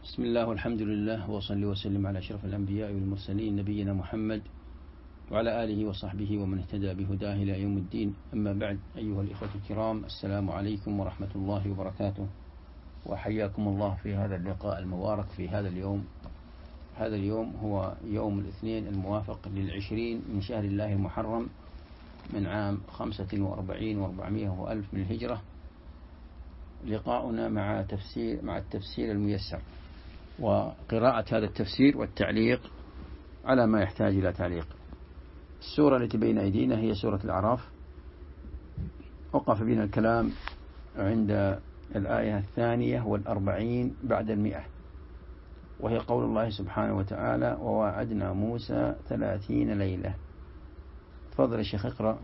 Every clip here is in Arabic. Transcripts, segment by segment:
بسم الله والحمد لله وصلي وسلم على أشرف الأنبياء والمرسلين نبينا محمد وعلى آله وصحبه ومن اهتدى بهداه إلى يوم الدين. أما بعد، أيها الإخوة الكرام، السلام عليكم ورحمة الله وبركاته، وحياكم الله في هذا اللقاء المبارك في هذا اليوم. هذا اليوم هو يوم الاثنين الموافق للعشرين من شهر الله المحرم من عام 45 و400 وألف من الهجرة. لقاؤنا مع التفسير الميسر وقراءة هذا التفسير والتعليق على ما يحتاج إلى تعليق. السورة التي بين أيدينا هي سورة الأعراف. وقف بنا الكلام عند الآية 42 بعد 100، وهي قول الله سبحانه وتعالى: وواعدنا موسى 30 ليلة. تفضل يا شيخ، اقرأ.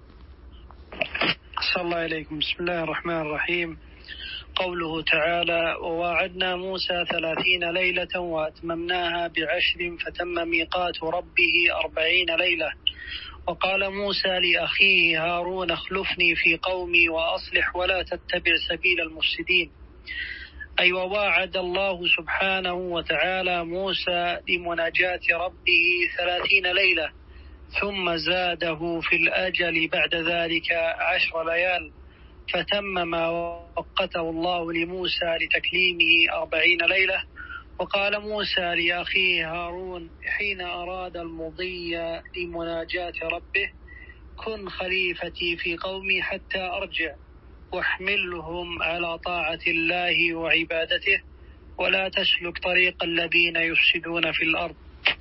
صلى الله عليكم. بسم الله الرحمن الرحيم. قوله تعالى: وواعدنا موسى 30 ليلة وأتممناها ب10 فتم ميقات ربه 40 ليلة. وقال موسى لأخيه هارون: اخلفني في قومي وأصلح ولا تتبع سبيل المفسدين. أي وواعد الله سبحانه وتعالى موسى لمناجاة ربه 30 ليلة، ثم زاده في الأجل بعد ذلك 10 ليال، فتم ما وقته الله لموسى لتكليمه 40 ليلة. وقال موسى لأخيه هارون حين أراد المضي لمناجاة ربه: كن خليفتي في قومي حتى أرجع، واحملهم على طاعة الله وعبادته، ولا تسلك طريق الذين يفسدون في الأرض.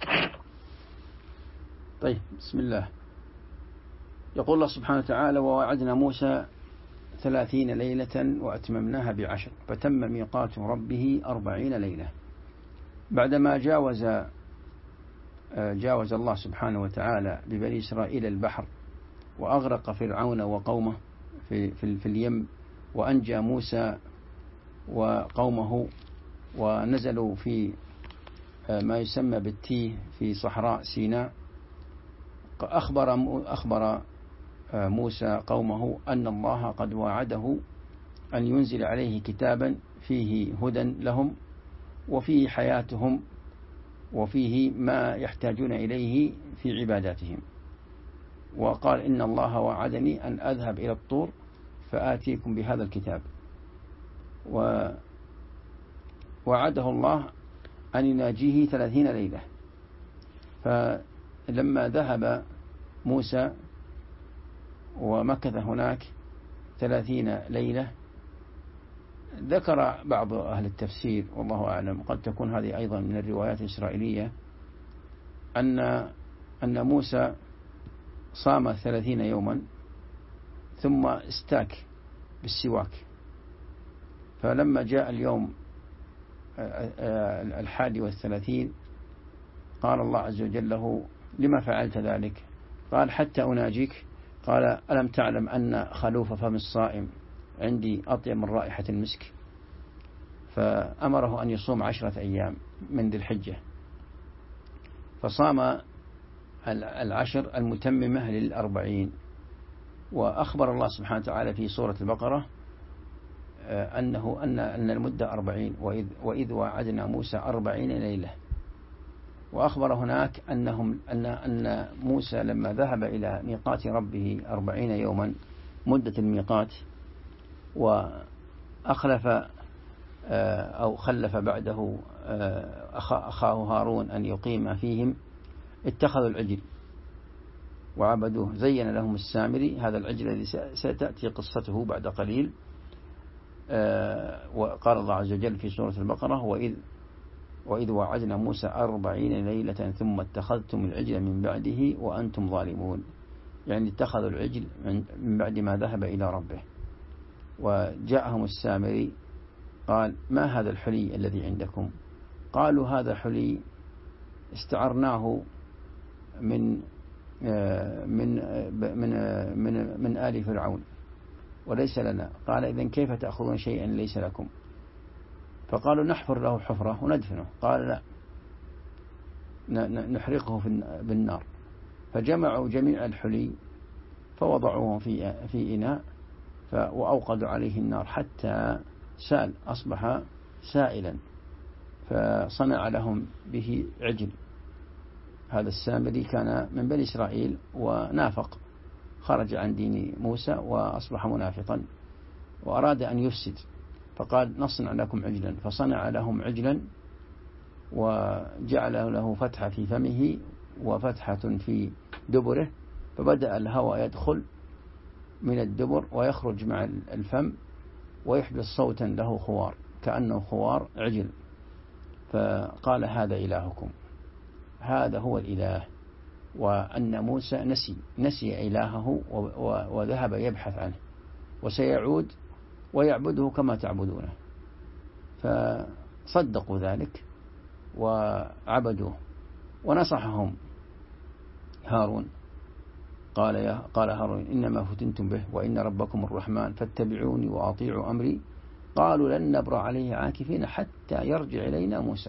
طيب، بسم الله. يقول الله سبحانه وتعالى: وواعدنا موسى 30 ليلة وأتممناها ب10 فتم ميقات ربه 40 ليلة. بعدما جاوز الله سبحانه وتعالى ببني إسرائيل البحر، وأغرق فرعون وقومه في اليم، وأنجى موسى وقومه، ونزلوا في ما يسمى بالتيه في صحراء سيناء. أخبر موسى قومه أن الله قد وعده أن ينزل عليه كتابا فيه هدى لهم، وفيه حياتهم، وفيه ما يحتاجون إليه في عباداتهم. وقال: إن الله وعدني أن أذهب إلى الطور فآتيكم بهذا الكتاب. ووعده الله أن يناجيه 30 ليلة. فلما ذهب موسى ومكث هناك 30 ليلة، ذكر بعض أهل التفسير والله أعلم، قد تكون هذه أيضا من الروايات الإسرائيلية، أن موسى صام 30 يوما ثم استاك بالسواك. فلما جاء اليوم 31 قال الله عز وجل له: لما فعلت ذلك؟ قال: حتى أناجيك. قال: ألم تعلم أن خلوف فم الصائم عندي أطيب من رائحة المسك؟ فأمره أن يصوم 10 أيام من ذي الحجة، فصام 10 المتممة 40. وأخبر الله سبحانه وتعالى في سورة البقرة أن المدة 40، وإذ وعدنا موسى 40 ليلة. وأخبر هناك أن موسى لما ذهب إلى ميقات ربه 40 يوما مدة الميقات، وأخلف أو خلف بعده أخاه هارون أن يقيم فيهم، اتخذوا العجل وعبدوه. زين لهم السامري هذا العجل الذي ستأتي قصته بعد قليل. وقال الله عز وجل في سورة البقرة: وإذ وعدنا موسى 40 ليلة ثم اتخذتم العجل من بعده وأنتم ظالمون. يعني اتخذوا العجل من بعد ما ذهب إلى ربه. وجاءهم السامري قال: ما هذا الحلي الذي عندكم؟ قالوا: هذا حلي استعرناه من آل فرعون وليس لنا. قال: إذن كيف تأخذون شيئا ليس لكم؟ فقالوا: نحفر له حفرة وندفنه. قال: لا، نحرقه بالنار. فجمعوا جميع الحلي فوضعوه في إناء وأوقدوا عليه النار حتى سال، أصبح سائلا. فصنع لهم به عجل. هذا السامري كان من بني إسرائيل ونافق، خرج عن دين موسى وأصبح منافقا وأراد أن يفسد، فقال نصنع لكم عجلا، فصنع لهم عجلا وجعل له فتحة في فمه وفتحة في دبره، فبدأ الهواء يدخل من الدبر ويخرج مع الفم ويحدث صوتا له خوار كأنه خوار عجل، فقال هذا إلهكم، هذا هو الإله. وأن موسى نسي إلهه وذهب يبحث عنه، وسيعود ويعبده كما تعبدونه، فصدقوا ذلك وعبدوه. ونصحهم هارون، قال هارون إنما فتنتم به وإن ربكم الرحمن فاتبعوني وأطيعوا أمري، قالوا لن نبرأ عليه عاكفين حتى يرجع إلينا موسى.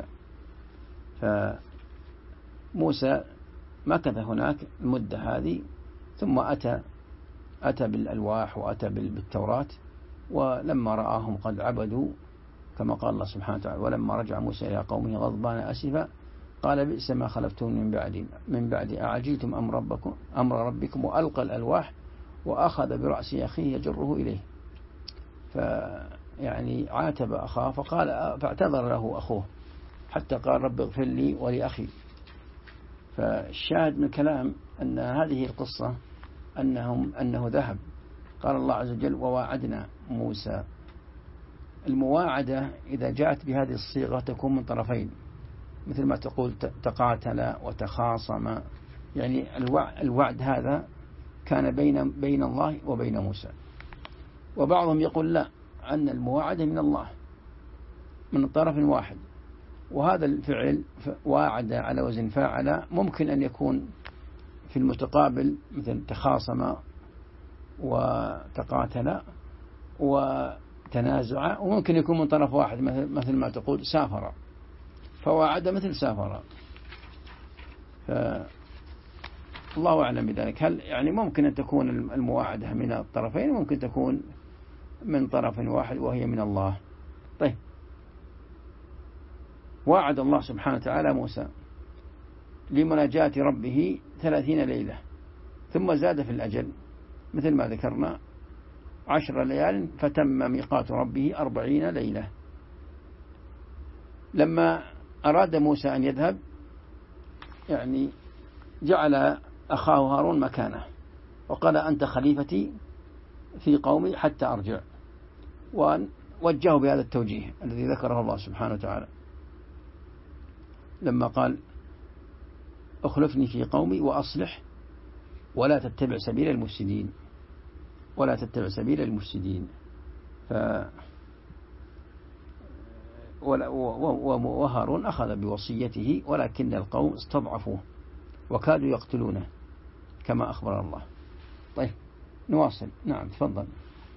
فموسى مكث هناك المدة هذه، ثم أتى بالألواح وأتى بالتوراة، ولما رآهم قد عبدوا كما قال الله سبحانه وتعالى ولما رجع موسى إلى قومه غضبان أسفا قال بئس ما خلفتم من بعد أعجلتم أمر ربكم، وألقى الألواح وأخذ برأس أخيه يجره إليه، فيعني عاتب أخاه فاعتذر له أخوه حتى قال رب اغفر لي ولأخي. فالشاهد من الكلام أن هذه القصة أنه ذهب. قال الله عز وجل وواعدنا موسى. المواعدة إذا جاءت بهذه الصيغة تكون من طرفين، مثل ما تقول تقاتل وتخاصم، يعني الوعد هذا كان بين الله وبين موسى. وبعضهم يقول لا، أن المواعدة من الله من طرف واحد، وهذا الفعل واعد على وزن فاعل ممكن أن يكون في المتقابل مثل تخاصم وتقاتل وتنازع، وممكن يكون من طرف واحد مثل ما تقول سافر، فواعد مثل سافر. الله أعلم بذلك. هل يعني ممكن أن تكون المواعدة من الطرفين، ممكن تكون من طرف واحد وهي من الله. طيب، وعد الله سبحانه وتعالى موسى لمناجاة ربه 30 ليلة، ثم زاد في الأجل مثل ما ذكرنا 10 ليال، فتم ميقات ربه 40 ليلة. لما أراد موسى أن يذهب يعني جعل أخاه هارون مكانه وقال أنت خليفتي في قومي حتى أرجع، ووجهه بهذا التوجيه الذي ذكره الله سبحانه وتعالى لما قال أخلفني في قومي وأصلح ولا تتبع سبيل المفسدين، ولا تتبع سبيل المفسدين. وهارون أخذ بوصيته، ولكن القوم استضعفوه وكادوا يقتلونه كما أخبر الله. طيب نواصل. نعم تفضل.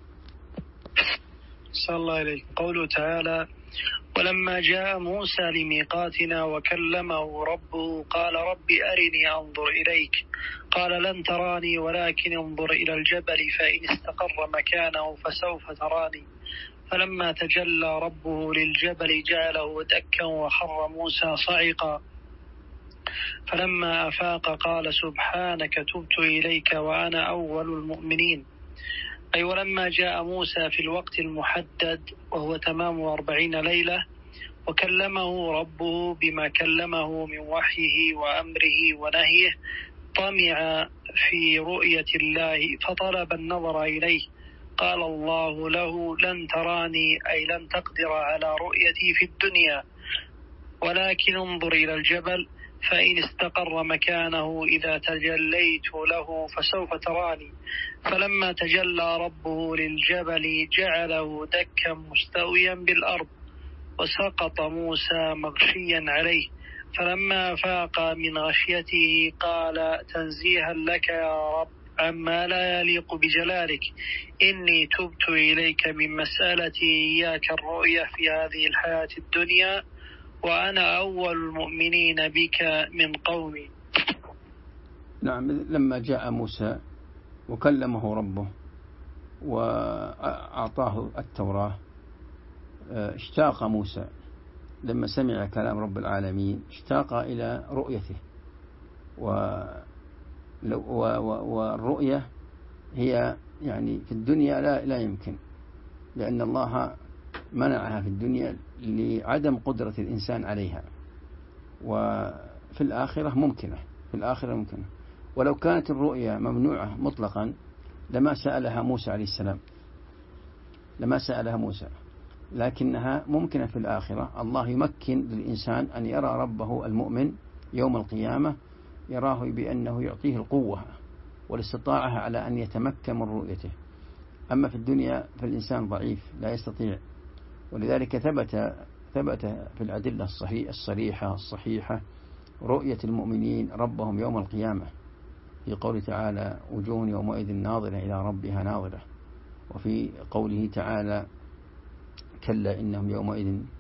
صلى الله عليه. قوله تعالى ولما جاء موسى لميقاتنا وكلمه ربه قال رب أرني أنظر إليك قال لن تراني ولكن انظر إلى الجبل فإن استقر مكانه فسوف تراني فلما تجلى ربه للجبل جعله دكا وخر موسى صعقا فلما أفاق قال سبحانك تبت إليك وأنا أول المؤمنين. أي ولما جاء موسى في الوقت المحدد وهو تمام 40 ليلة وكلمه ربه بما كلمه من وحيه وأمره ونهيه، طمع في رؤية الله فطلب النظر إليه. قال الله له لن تراني أي لن تقدر على رؤيتي في الدنيا، ولكن انظر إلى الجبل فإن استقر مكانه إذا تجليت له فسوف تراني. فلما تجلى ربه للجبل جعله دكا مستويا بالأرض وسقط موسى مغشيا عليه. فلما فاق من غشيته قال تنزيها لك يا رب عما لا يليق بجلالك إني تبت إليك من مسألتي إياك الرؤية في هذه الحياة الدنيا وأنا أول المؤمنين بك من قومي. نعم. لما جاء موسى وكلمه ربه وأعطاه التوراة اشتاق موسى لما سمع كلام رب العالمين اشتاق إلى رؤيته، والرؤية هي يعني في الدنيا لا يمكن، لأن الله منعها في الدنيا لعدم قدرة الإنسان عليها، وفي الآخرة ممكنة، ولو كانت الرؤيا ممنوعة مطلقا لما سألها موسى عليه السلام، لكنها ممكنة في الآخرة. الله يمكن للإنسان أن يرى ربه المؤمن يوم القيامة، يراه بأنه يعطيه القوة والاستطاعة على أن يتمكن من رؤيته. أما في الدنيا فالإنسان ضعيف لا يستطيع، ولذلك ثبت في الأدلة الصحيحة رؤية المؤمنين ربهم يوم القيامة، في قوله تعالى: وجوه يومئذ ناظرة إلى ربها ناظرة، وفي قوله تعالى: كلا إنهم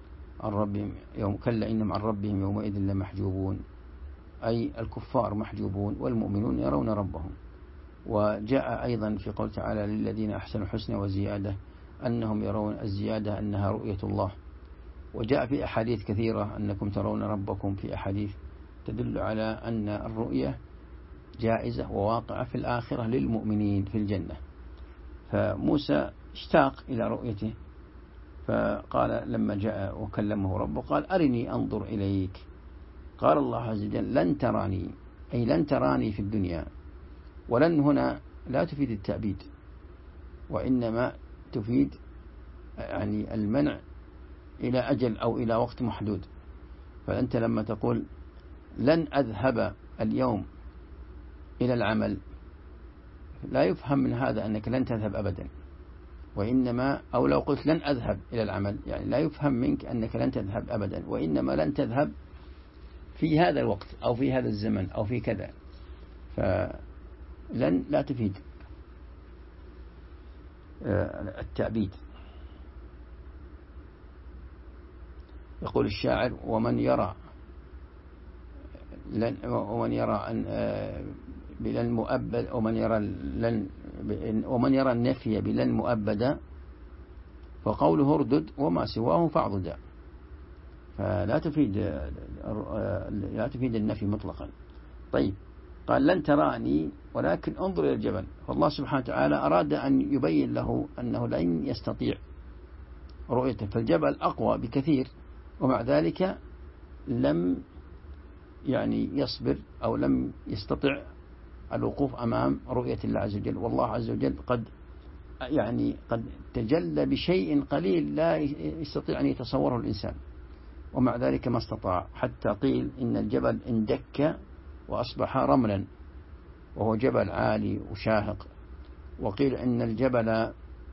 عن ربهم يومئذ لمحجوبون، أي الكفار محجوبون والمؤمنون يرون ربهم. وجاء أيضا في قول تعالى: للذين أحسنوا الحسنى وزيادة، أنهم يرون الزيادة أنها رؤية الله. وجاء في أحاديث كثيرة أنكم ترون ربكم، في أحاديث تدل على أن الرؤية جائزة وواقعة في الآخرة للمؤمنين في الجنة. فموسى اشتاق إلى رؤيته، فقال لما جاء وكلمه ربه قال: أرني أنظر إليك. قال الله عز وجل: لن تراني، أي لن تراني في الدنيا. ولن هنا لا تفيد التأبيد، وإنما تفيد يعني المنع إلى أجل أو إلى وقت محدود. فأنت لما تقول لن أذهب اليوم إلى العمل، لا يفهم من هذا أنك لن تذهب أبدا، وإنما أو لو قلت لن أذهب إلى العمل، يعني لا يفهم منك أنك لن تذهب أبدا، وإنما لن تذهب في هذا الوقت أو في هذا الزمن أو في كذا. فلن لا تفيد التأبيد. يقول الشاعر: ومن يرى بلن مؤبد، ومن يرى النفي بلن مؤبدا، فقوله اردد وما سواه فاعضدا. فلا تفيد النفي مطلقا. طيب، قال: لن تراني ولكن انظر إلى الجبل. فالله سبحانه وتعالى أراد أن يبين له أنه لن يستطيع رؤيته، فالجبل أقوى بكثير، ومع ذلك لم يصبر أو لم يستطع الوقوف أمام رؤية الله عز وجل. والله عز وجل قد تجلى بشيء قليل لا يستطيع أن يتصوره الإنسان، ومع ذلك ما استطاع، حتى قيل إن الجبل اندك وأصبح رملا، وهو جبل عالي وشاهق. وقيل إن الجبل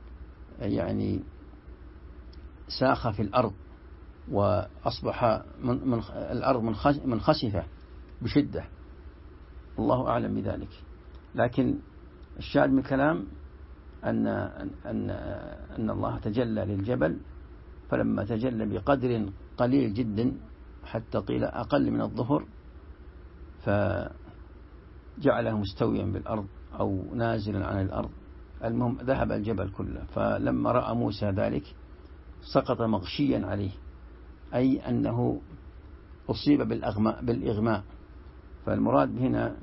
ساخ في الأرض، وأصبح الأرض منخسفة بشدة. الله أعلم بذلك. لكن الشاهد من الكلام أن الله تجلى للجبل، فلما تجلى بقدر قليل جدا حتى قيل أقل من الظهر، فجعله مستويا بالأرض أو نازلا عن الأرض. المهم ذهب الجبل كله. فلما رأى موسى ذلك سقط مغشيا عليه، أي أنه أصيب بالإغماء. فالمراد هنا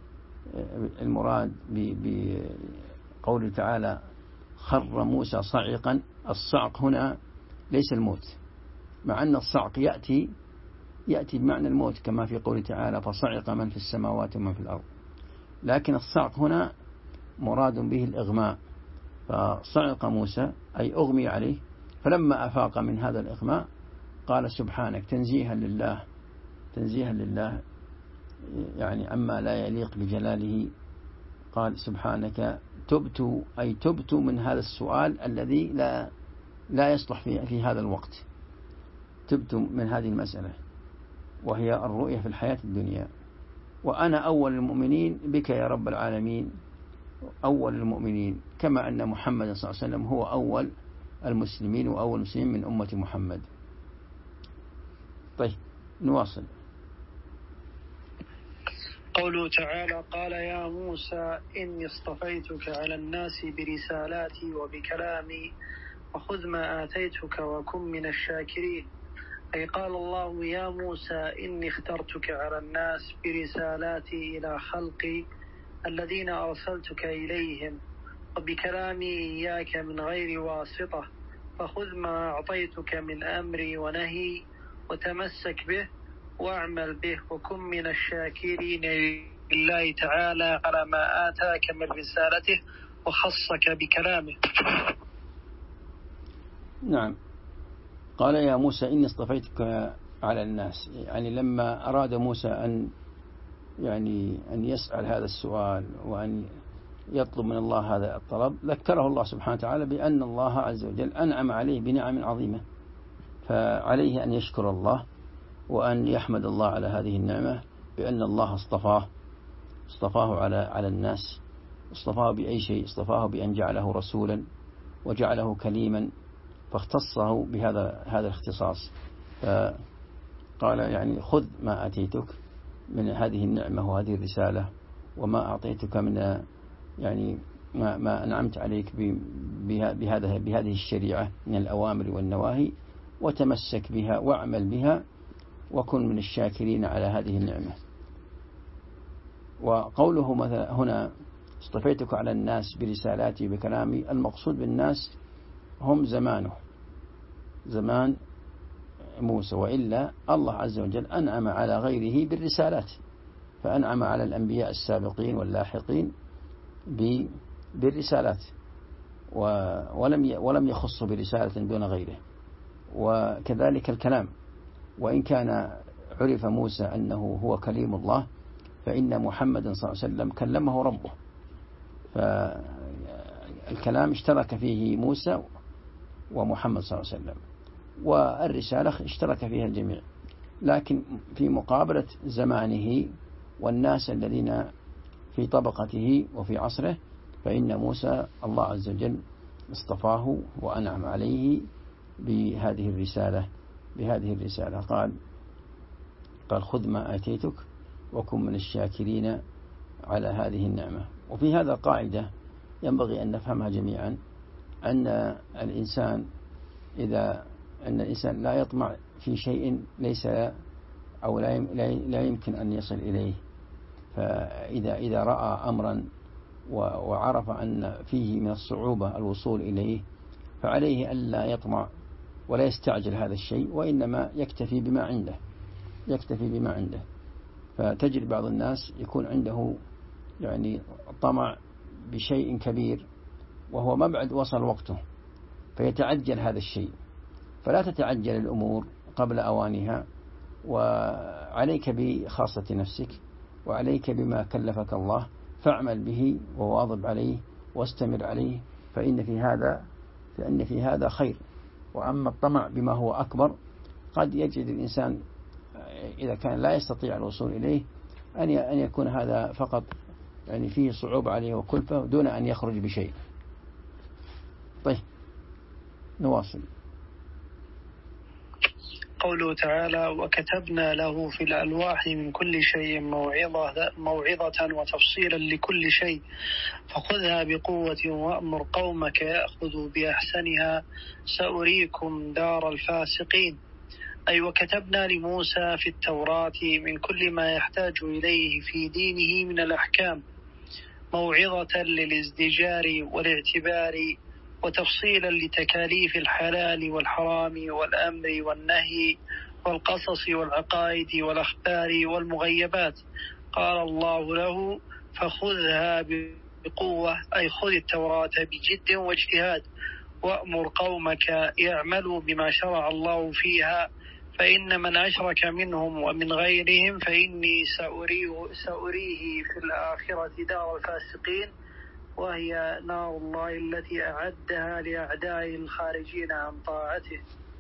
بقوله تعالى: خر موسى صعقا. الصعق هنا ليس الموت، مع أن الصعق يأتي بمعنى الموت كما في قوله تعالى: فصعق من في السماوات ومن في الأرض. لكن الصعق هنا مراد به الإغماء. فصعق موسى أي أغمي عليه، فلما أفاق من هذا الإغماء قال: سبحانك، تنزيها لله أما لا يليق بجلاله. قال: سبحانك تبت من هذا السؤال الذي لا يصلح في هذا الوقت. تبت من هذه المسألة، وهي الرؤية في الحياة الدنيا. وأنا أول المؤمنين بك يا رب العالمين، أول المؤمنين، كما أن محمد صلى الله عليه وسلم هو أول المسلمين وأول المسلمين من أمة محمد. طيب، نواصل. قوله تعالى: قال يا موسى إني اصطفيتك على الناس برسالاتي وبكلامي، وخذ ما آتيتك وكن من الشاكرين. أي قال الله يا موسى إني اخترتك على الناس برسالاتي إلى خلقي الذين أرسلتك إليهم وبكلامي إياك من غير واسطة، فخذ ما أعطيتك من أمري ونهي وتمسك به واعمل به وكن من الشاكرين لله تعالى على ما آتاك من رسالته وخصك بكلامه. نعم. قال يا موسى إني اصطفيتك على الناس، يعني لما أراد موسى أن يسأل هذا السؤال وأن يطلب من الله هذا الطلب، ذكره الله سبحانه وتعالى بأن الله عز وجل أنعم عليه بنعم عظيمة، فعليه أن يشكر الله وأن يحمد الله على هذه النعمة، بأن الله اصطفاه على الناس. اصطفاه بأي شيء؟ اصطفاه بأن جعله رسولا وجعله كليما، فاختصه بهذا الاختصاص. فقال يعني خذ ما أتيتك من هذه النعمة وهذه الرسالة وما أعطيتك من يعني ما أنعمت عليك بهذه الشريعة من الأوامر والنواهي، وتمسك بها واعمل بها وكن من الشاكرين على هذه النعمة. وقوله مثلا هنا اصطفيتك على الناس برسالاتي بكلامي، المقصود بالناس هم زمان موسى، وإلا الله عز وجل أنعم على غيره بالرسالات، فأنعم على الأنبياء السابقين واللاحقين بالرسالات، ولم يخص برسالة دون غيره. وكذلك الكلام، وإن كان عرف موسى أنه هو كليم الله، فإن محمد صلى الله عليه وسلم كلمه ربه، فالكلام اشترك فيه موسى ومحمد صلى الله عليه وسلم، والرسالة اشترك فيها الجميع، لكن في مقابلة زمانه والناس الذين في طبقته وفي عصره، فإن موسى الله عز وجل اصطفاه وأنعم عليه بهذه الرسالة. قال خذ ما آتيتك وكن من الشاكرين على هذه النعمة. وفي هذا قاعدة ينبغي أن نفهمها جميعا، أن الإنسان لا يطمع في شيء ليس أو لا يمكن أن يصل إليه. فإذا رأى أمرا وعرف أن فيه من الصعوبة الوصول إليه، فعليه ألا يطمع ولا يستعجل هذا الشيء، وإنما يكتفي بما عنده. فتجد بعض الناس يكون عنده يعني طمع بشيء كبير وهو مبعد وصل وقته، فيتعجل هذا الشيء. فلا تتعجل الأمور قبل أوانها، وعليك بخاصة نفسك، وعليك بما كلفك الله، فاعمل به وواظب عليه واستمر عليه، فإن في هذا خير. وأما الطمع بما هو أكبر، قد يجد الإنسان إذا كان لا يستطيع الوصول إليه أن يكون هذا فقط يعني فيه صعوبة عليه وكلفة دون أن يخرج بشيء. طيب نواصل. قوله تعالى وكتبنا له في الألواح من كل شيء موعظة وتفصيلا لكل شيء فخذها بقوة وأمر قومك يأخذوا بأحسنها سأريكم دار الفاسقين. أي وكتبنا لموسى في التوراة من كل ما يحتاج إليه في دينه من الأحكام، موعظة للازدجار والاعتبار، وتفصيلا لتكاليف الحلال والحرام والأمر والنهي والقصص والعقائد والأخبار والمغيبات. قال الله له فخذها بقوة، أي خذ التوراة بجد واجتهاد، وأمر قومك يعملوا بما شرع الله فيها، فإن من أشرك منهم ومن غيرهم فإني سأريه في الآخرة دار الفاسقين، وهي نار الله التي أعدها لأعدائه الخارجين عن طاعته.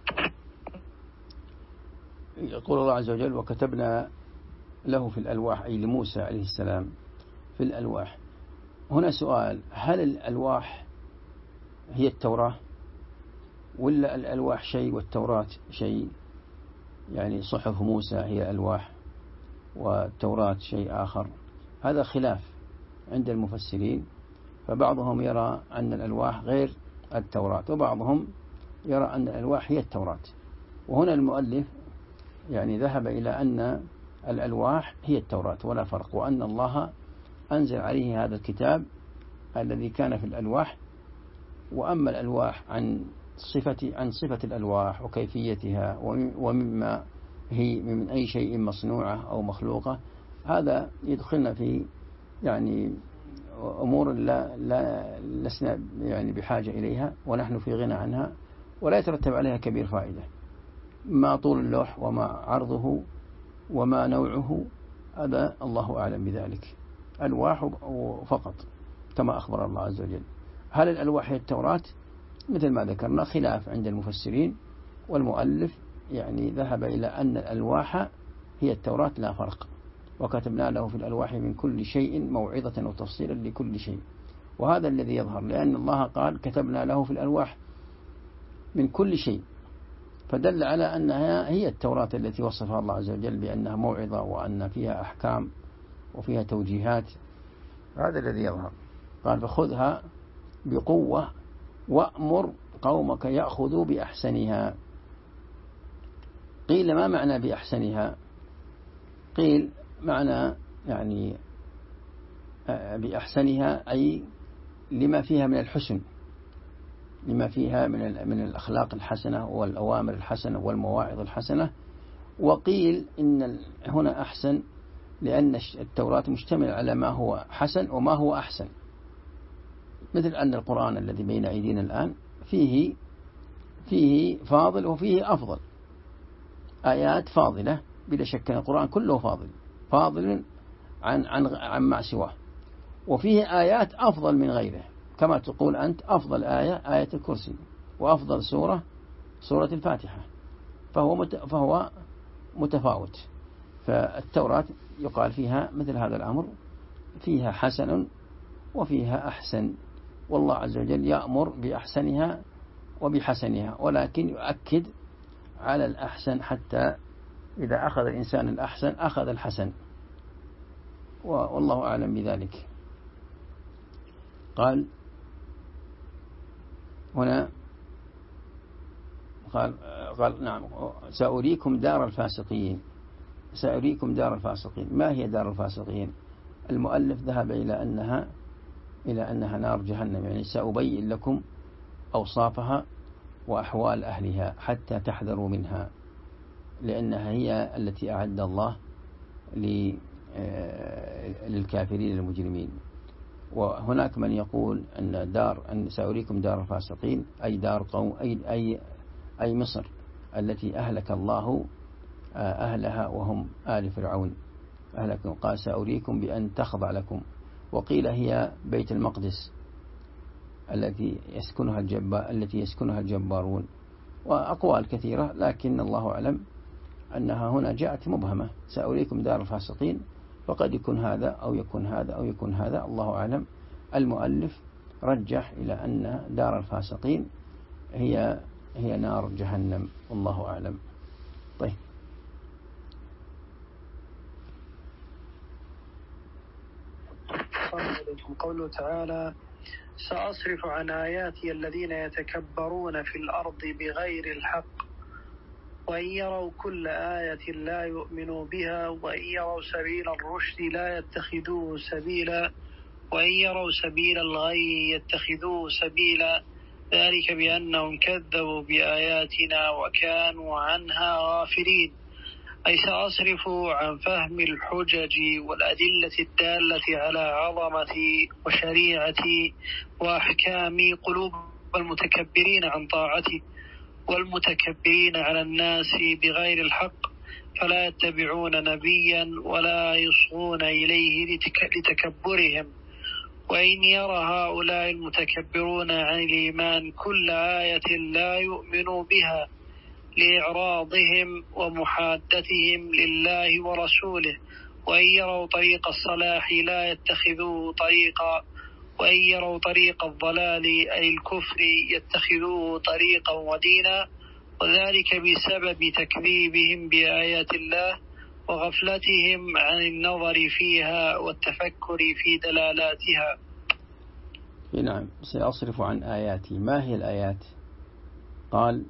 يقول الله عز وجل وكتبنا له في الألواح، أي لموسى عليه السلام في الألواح. هنا سؤال: هل الألواح هي التوراة، ولا الألواح شيء والتوراة شيء؟ يعني صحف موسى هي ألواح والتوراة شيء آخر. هذا خلاف عند المفسرين، فبعضهم يرى أن الألواح غير التوراة، وبعضهم يرى أن الألواح هي التوراة. وهنا المؤلف يعني ذهب إلى أن الألواح هي التوراة ولا فرق، وأن الله أنزل عليه هذا الكتاب الذي كان في الألواح. وأما الألواح عن صفة الألواح وكيفيتها ومما هي من أي شيء مصنوعة أو مخلوقة، هذا يدخلنا في يعني أمور لا لسنا يعني بحاجة إليها، ونحن في غنى عنها، ولا يترتب عليها كبير فائدة. ما طول اللوح وما عرضه وما نوعه هذا الله أعلم بذلك، ألواح فقط كما أخبر الله عز وجل. هل الألواح هي التوراة؟ مثل ما ذكرنا خلاف عند المفسرين، والمؤلف يعني ذهب إلى أن الألواح هي التوراة لا فرق، وكتبنا له في الألواح من كل شيء موعظة وتفصيلا لكل شيء. وهذا الذي يظهر، لأن الله قال كتبنا له في الألواح من كل شيء، فدل على أنها هي التوراة التي وصفها الله عز وجل بأنها موعظة وأن فيها أحكام وفيها توجيهات. هذا الذي يظهر. قال فخذها بقوة وأمر قومك يأخذوا بأحسنها. قيل ما معنى بأحسنها؟ قيل معنى يعني بأحسنها أي لما فيها من الحسن، لما فيها من الأخلاق الحسنة والأوامر الحسنة والمواعظ الحسنة. وقيل إن هنا أحسن لأن التوراة مشتمل على ما هو حسن وما هو أحسن، مثل أن القرآن الذي بين أيدينا الآن فيه فاضل وفيه أفضل، آيات فاضلة بلا شك. القرآن كله فاضل عن ما سواه، وفيه آيات أفضل من غيره، كما تقول أنت أفضل آية الكرسي، وأفضل سورة الفاتحة، فهو متفاوت. فالتوراة يقال فيها مثل هذا الأمر، فيها حسن وفيها أحسن، والله عز وجل يأمر بأحسنها وبحسنها، ولكن يؤكد على الأحسن حتى إذا أخذ الإنسان الأحسن أخذ الحسن، والله أعلم بذلك. قال هنا قال نعم سأريكم دار الفاسقين. سأريكم دار الفاسقين، ما هي دار الفاسقين؟ المؤلف ذهب إلى أنها نار جهنم، يعني سأبين لكم أوصافها وأحوال أهلها حتى تحذروا منها، لأنها هي التي أعد الله للكافرين المجرمين. وهناك من يقول أن سأريكم دار الفاسقين أي دار قوم أي مصر التي أهلك الله أهلها وهم آل فرعون أهلكم. قال سأريكم بأن تخضع لكم. وقيل هي بيت المقدس التي يسكنها الجبارون، وأقوال كثيرة، لكن الله أعلم أنها هنا جاءت مبهمة. سأريكم دار الفاسقين، فقد يكون هذا أو يكون هذا أو يكون هذا، الله أعلم. المؤلف رجح إلى أن دار الفاسقين هي نار جهنم، والله أعلم. طيب، قوله تعالى سأصرف عن آياتي الذين يتكبرون في الأرض بغير الحق وإن يروا كل آية لا يؤمنوا بها وإن يروا سبيل الرشد لا يتخذوه سبيلا وإن يروا سبيل الغي يتخذوه سبيلا ذلك بأنهم كذبوا بآياتنا وكانوا عنها غافلين. أي سأصرف عن فهم الحجج والأدلة الدالة على عظمتي وشريعتي وأحكامي قلوب المتكبرين عن طاعتي والمتكبرين على الناس بغير الحق، فلا يتبعون نبيا ولا يصغون إليه لتكبرهم. وإن يرى هؤلاء المتكبرون عن الإيمان كل آية لا يؤمنوا بها لإعراضهم ومحادتهم لله ورسوله، وإن يروا طريق الصلاح لا يتخذوه طريقا وإن يروا طريق الضلال أي الكفر يتخذوه طريقا ودينا، وذلك بسبب تكذيبهم بآيات الله وغفلتهم عن النظر فيها والتفكر في دلالاتها. نعم، سأصرف عن آياتي. ما هي الآيات؟ قال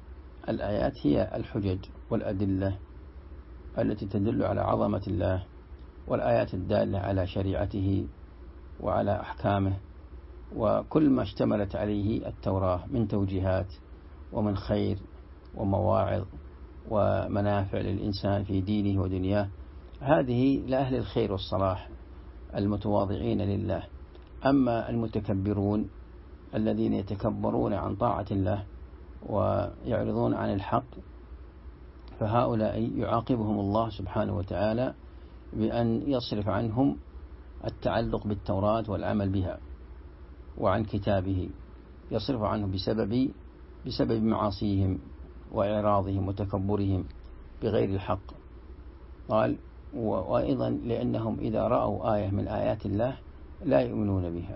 الآيات هي الحجج والأدلة التي تدل على عظمة الله، والآيات الدالة على شريعته وعلى أحكامه، وكل ما اشتملت عليه التوراة من توجيهات ومن خير ومواعظ ومنافع للإنسان في دينه ودنياه، هذه لأهل الخير والصلاح المتواضعين لله. أما المتكبرون الذين يتكبرون عن طاعة الله ويعرضون عن الحق، فهؤلاء يعاقبهم الله سبحانه وتعالى بأن يصرف عنهم التعلق بالتوراة والعمل بها وعن كتابه، يصرف عنهم بسبب معاصيهم وإعراضهم وتكبرهم بغير الحق. قال وأيضا لأنهم إذا رأوا آية من آيات الله لا يؤمنون بها،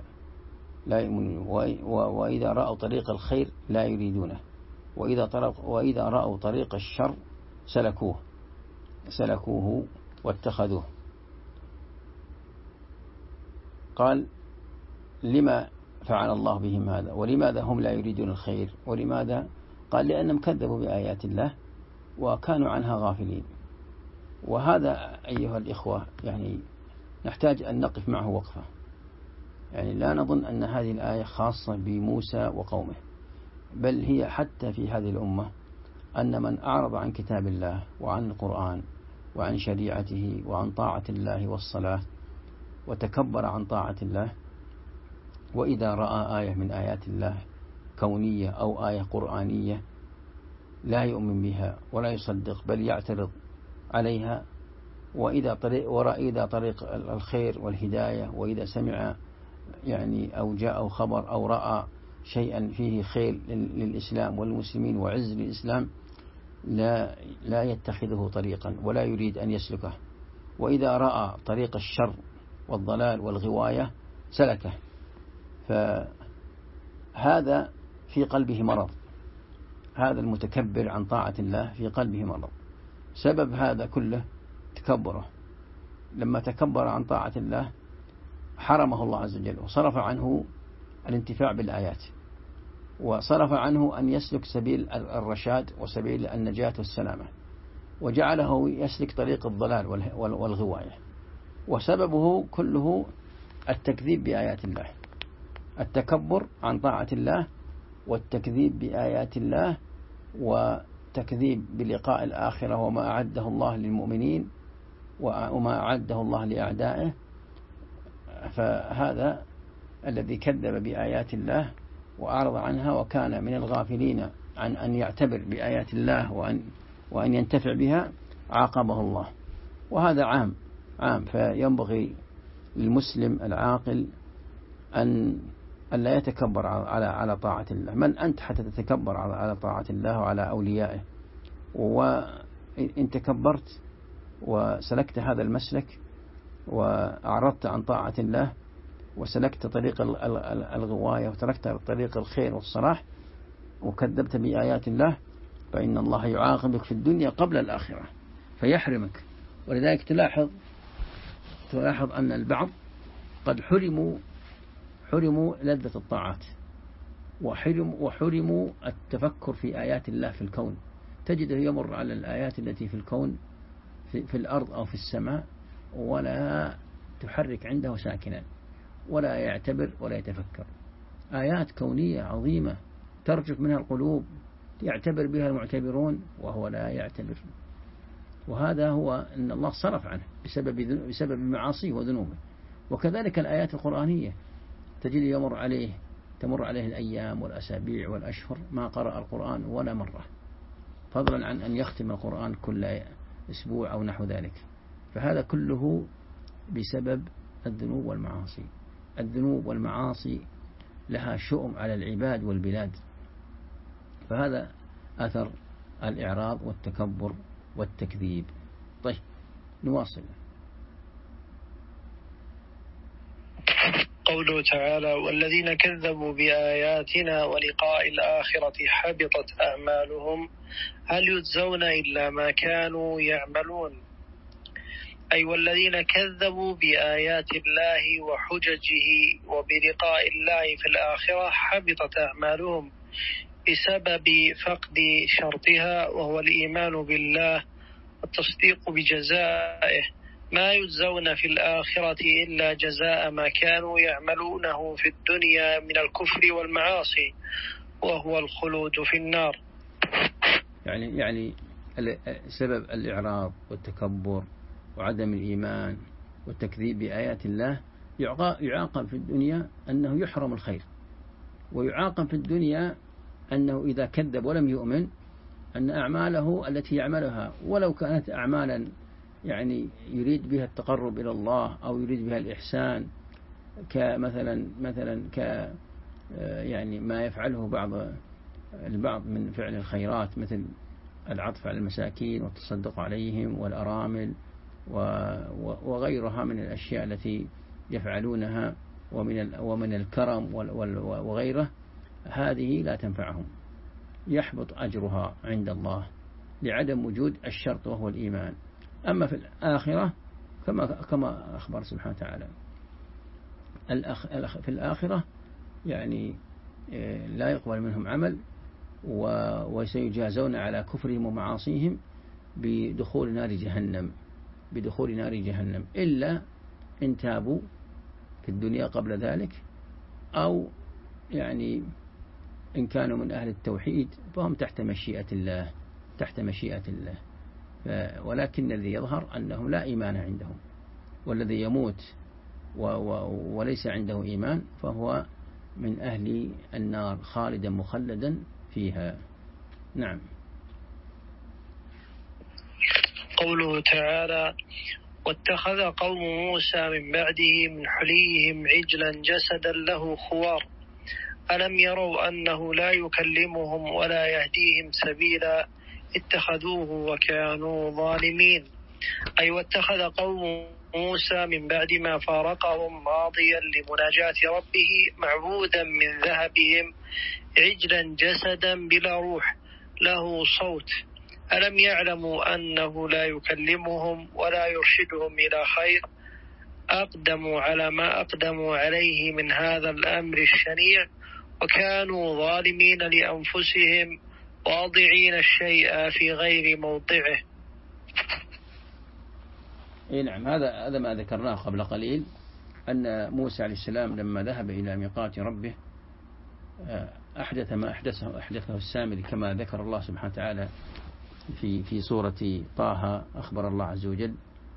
وإذا رأوا طريق الخير لا يريدونه، وإذا رأوا طريق الشر سلكوه واتخذوه. قال لما فعل الله بهم هذا، ولماذا هم لا يريدون الخير، ولماذا؟ قال لأنهم كذبوا بآيات الله وكانوا عنها غافلين. وهذا أيها الإخوة يعني نحتاج أن نقف معه وقفة، يعني لا نظن أن هذه الآية خاصة بموسى وقومه، بل هي حتى في هذه الأمة، أن من أعرض عن كتاب الله وعن القرآن وعن شريعته وعن طاعة الله والصلاة وتكبر عن طاعة الله، وإذا رأى آية من آيات الله كونية أو آية قرآنية لا يؤمن بها ولا يصدق بل يعترض عليها، وإذا طريق الخير والهداية، وإذا سمع يعني أو جاء خبر أو رأى شيئا فيه خير للإسلام والمسلمين وعز للإسلام لا يتخذه طريقا ولا يريد أن يسلكه، وإذا رأى طريق الشر والضلال والغواية سلكه. فهذا في قلبه مرض، هذا المتكبر عن طاعة الله في قلبه مرض. سبب هذا كله تكبره، لما تكبر عن طاعة الله حرمه الله عز وجل وصرف عنه الانتفاع بالآيات، وصرف عنه أن يسلك سبيل الرشاد وسبيل النجاة والسلامة، وجعله يسلك طريق الضلال والغواية، وسببه كله التكذيب بآيات الله، التكبر عن طاعة الله والتكذيب بآيات الله وتكذيب بلقاء الآخرة وما أعده الله للمؤمنين وما أعده الله لأعدائه. فهذا الذي كذب بآيات الله وأعرض عنها وكان من الغافلين عن أن يعتبر بآيات الله وأن ينتفع بها عاقبه الله. وهذا عام فينبغي للمسلم العاقل أن لا يتكبر على طاعة الله. من أنت حتى تتكبر على طاعة الله وعلى أوليائه؟ وإن تكبرت وسلكت هذا المسلك وأعرضت عن طاعة الله وسلكت طريق الغواية وتركت طريق الخير والصلاح وكذبت بآيات الله، فإن الله يعاقبك في الدنيا قبل الآخرة فيحرمك. ولذلك تلاحظ أن البعض قد حرموا لذة الطاعات وحرموا التفكر في آيات الله في الكون. تجده يمر على الآيات التي في الكون في الأرض أو في السماء ولا تحرك عنده ساكنا ولا يعتبر ولا يتفكر. آيات كونية عظيمة ترجف منها القلوب، يعتبر بها المعتبرون وهو لا يعتبر. وهذا هو أن الله صرف عنه بسبب معاصيه وذنوبه. وكذلك الآيات القرآنية تجد تمر عليه الأيام والأسابيع والأشهر ما قرأ القرآن ولا مرة، فضلا عن أن يختم القرآن كل أسبوع أو نحو ذلك. فهذا كله بسبب الذنوب والمعاصي. الذنوب والمعاصي لها شؤم على العباد والبلاد، فهذا أثر الإعراض والتكبر والتكذيب. طيب نواصل. قوله تعالى: والذين كذبوا بآياتنا ولقاء الآخرة حبطت أعمالهم هل يجزون إلا ما كانوا يعملون. أي والذين كذبوا بآيات الله وحججه وبلقاء الله في الآخرة حبطت أعمالهم، بسبب فقد شرطها وهو الإيمان بالله والتصديق بجزائه، ما يجزون في الآخرة إلا جزاء ما كانوا يعملونه في الدنيا من الكفر والمعاصي، وهو الخلود في النار. يعني سبب الإعراض والتكبر وعدم الإيمان والتكذيب بآيات الله يعاقب في الدنيا أنه يحرم الخير، ويعاقب في الدنيا أنه إذا كذب ولم يؤمن أن أعماله التي يعملها ولو كانت أعمالا يعني يريد بها التقرب إلى الله أو يريد بها الإحسان، مثلا يعني ما يفعله البعض من فعل الخيرات، مثل العطف على المساكين والتصدق عليهم والأرامل وغيرها من الأشياء التي يفعلونها ومن الكرم وغيره، هذه لا تنفعهم، يحبط أجرها عند الله لعدم وجود الشرط وهو الإيمان. أما في الآخرة كما أخبر سبحانه وتعالى في الآخرة يعني لا يقبل منهم عمل وسيجازون على كفرهم ومعاصيهم بدخول نار جهنم إلا إن تابوا في الدنيا قبل ذلك، أو يعني إن كانوا من أهل التوحيد فهم تحت مشيئة الله. ولكن الذي يظهر أنهم لا إيمان عندهم، والذي يموت وليس عنده إيمان فهو من أهل النار خالدا مخلدا فيها. نعم. قوله تعالى: واتخذ قوم موسى من بعده من حليهم عجلا جسدا له خوار ألم يروا أنه لا يكلمهم ولا يهديهم سبيلا اتخذوه وكانوا ظالمين. أي واتخذ قوم موسى من بعد ما فارقهم ماضيا لمناجاة ربه معبودا من ذهبهم عجلا جسدا بلا روح له صوت، ألم يعلموا أنه لا يكلمهم ولا يرشدهم إلى خير، أقدموا على ما أقدموا عليه من هذا الأمر الشنيع، وكانوا ظالمين لأنفسهم واضعين الشيء في غير موضعه. نعم، هذا ما ذكرناه قبل قليل، أن موسى عليه السلام لما ذهب إلى ميقات ربه أحدث ما أحدثه السامري، كما ذكر الله سبحانه وتعالى في سورة طه. أخبر الله عز وجل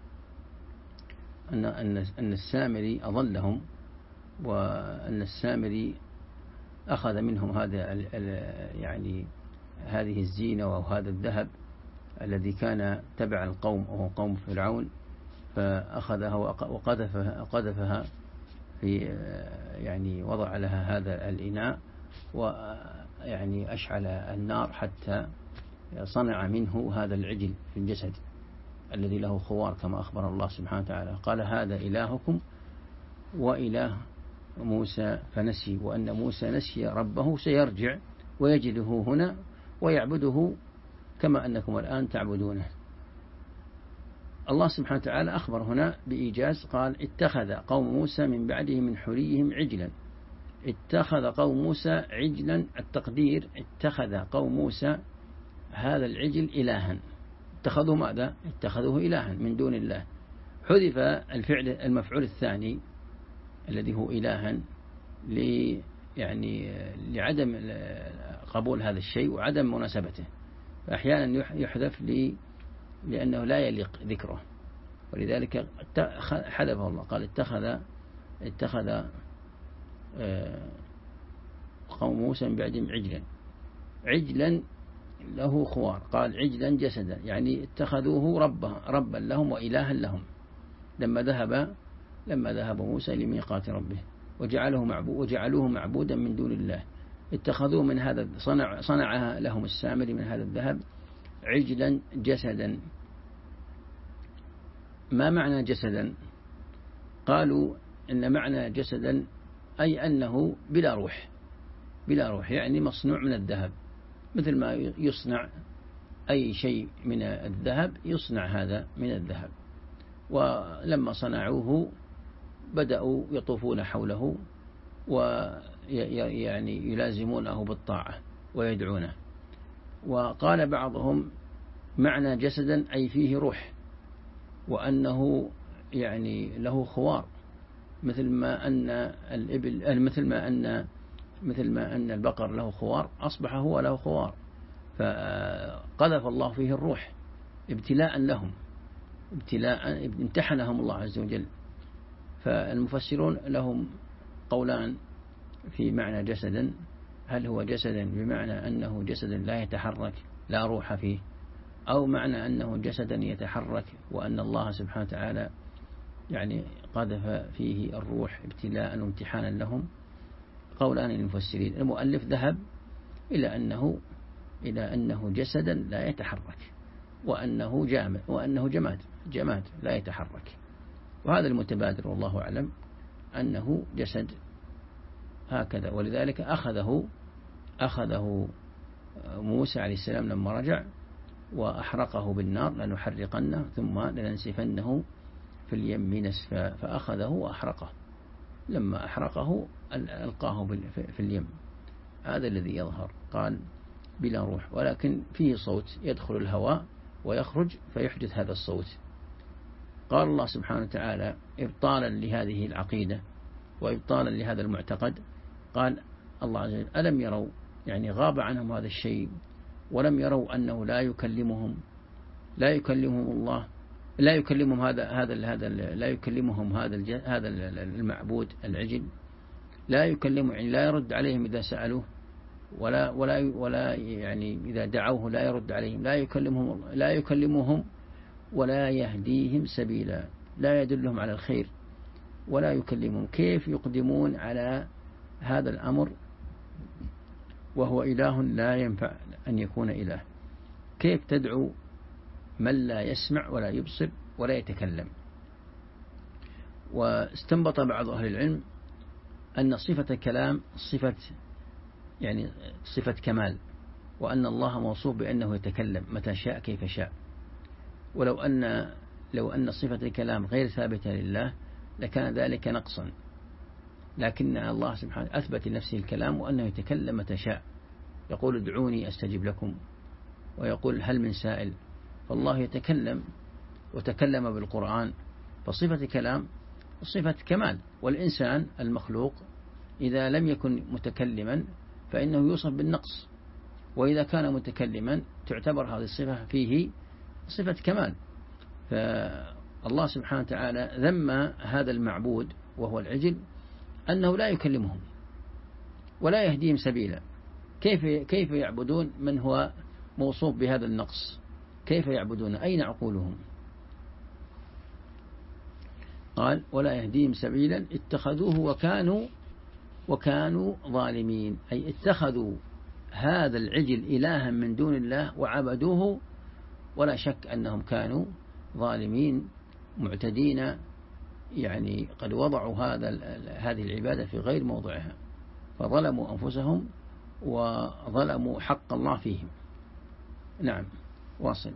أن السامري أضلهم، وأن السامري أخذ منهم يعني هذه الزينة وهذا الذهب الذي كان تبع القوم وهو قوم فرعون، فأخذها وقذفها في يعني وضع لها هذا الإناء ويعني أشعل النار حتى صنع منه هذا العجل في الجسد الذي له خوار، كما أخبر الله سبحانه وتعالى. قال: هذا إلهكم وإله موسى فنسي، وأن موسى نسي ربه سيرجع ويجده هنا ويعبده كما أنكم الآن تعبدونه. الله سبحانه وتعالى أخبر هنا بإيجاز، قال: اتخذ قوم موسى من بعده من حليهم عجلا. اتخذ قوم موسى عجلا، التقدير اتخذ قوم موسى هذا العجل إلها. اتخذوا ماذا؟ اتخذوه إلها من دون الله. حذف المفعول الثاني الذي هو إلها يعني لعدم قبول هذا الشيء وعدم مناسبته، فأحيانا يحذف لأنه لا يليق ذكره، ولذلك حذفه الله. قال: اتخذ قوم موسى من بعدهم عجلا له خوار. قال: عجلا جسدا، يعني اتخذوه ربا لهم وإلها لهم لما ذهب موسى لميقات ربه وجعلوه معبودا من دون الله. اتخذوه من هذا، صنعها لهم السامري من هذا الذهب عجلا جسدا. ما معنى جسدا؟ قالوا إن معنى جسدا أي أنه بلا روح، يعني مصنوع من الذهب، مثل ما يصنع أي شيء من الذهب يصنع هذا من الذهب. ولما صنعوه بدأوا يطوفون حوله ويعني يلازمونه بالطاعة، ويدعونه. وقال بعضهم معنى جسدا أي فيه روح، وأنه يعني له خوار، مثل ما أن الإبل مثل ما أن البقر له خوار أصبح هو له خوار، فقذف الله فيه الروح ابتلاء لهم، امتحنهم الله عز وجل. فالمفسرون لهم قولان في معنى جسدا: هل هو جسدا بمعنى أنه جسدا لا يتحرك لا روح فيه، أو معنى أنه جسدا يتحرك وأن الله سبحانه وتعالى يعني قذف فيه الروح ابتلاء وامتحانا لهم. قولان للمفسرين. المؤلف ذهب إلى أنه جسدا لا يتحرك، وأنه جماد لا يتحرك، وهذا المتبادر والله أعلم أنه جسد هكذا. ولذلك أخذه موسى عليه السلام لما رجع وأحرقه بالنار، لنحرقنه ثم لننسفنه في اليم نسفا، فأخذه وأحرقه. لما أحرقه ألقاه في اليم. هذا الذي يظهر. قال بلا روح، ولكن فيه صوت يدخل الهواء ويخرج فيحدث هذا الصوت. قال الله سبحانه وتعالى إبطالا لهذه العقيدة وإبطالا لهذا المعتقد، قال الله عز وجل: ألم يروا، يعني غاب عنهم هذا الشيء، ولم يروا أنه لا يكلمهم الله، لا يكلمهم لا يكلمهم هذا المعبود العجل، لا يكلمهم، يعني لا يرد عليهم إذا سألوه، ولا يعني إذا دعوه لا يرد عليهم، لا يكلمهم ولا يهديهم سبيلا، لا يدلهم على الخير ولا يكلمهم. كيف يقدمون على هذا الأمر وهو إله لا ينفع أن يكون إله؟ كيف تدعو من لا يسمع ولا يبصر ولا يتكلم؟ واستنبط بعض أهل العلم أن صفة الكلام صفة كمال، وأن الله موصوف بأنه يتكلم متى شاء كيف شاء. ولو أن صفة الكلام غير ثابتة لله لكان ذلك نقصا، لكن الله سبحانه أثبت لنفسه الكلام وأنه يتكلم متى شاء. يقول: ادعوني أستجب لكم، ويقول: هل من سائل؟ فالله يتكلم وتكلم بالقرآن، فصفة الكلام صفة كمال. والإنسان المخلوق إذا لم يكن متكلما فإنه يوصف بالنقص، وإذا كان متكلما تعتبر هذه الصفة فيه صفة كمال. فالله سبحانه وتعالى ذم هذا المعبود وهو العجل أنه لا يكلمهم ولا يهديهم سبيلا. كيف يعبدون من هو موصوف بهذا النقص؟ كيف يعبدون؟ أين عقولهم؟ قال: ولا يهديهم سبيلا اتخذوه وكانوا ظالمين، أي اتخذوا هذا العجل إلها من دون الله وعبدوه، ولا شك أنهم كانوا ظالمين معتدين، يعني قد وضعوا هذه العبادة في غير موضعها، فظلموا أنفسهم وظلموا حق الله فيهم. نعم، واصل.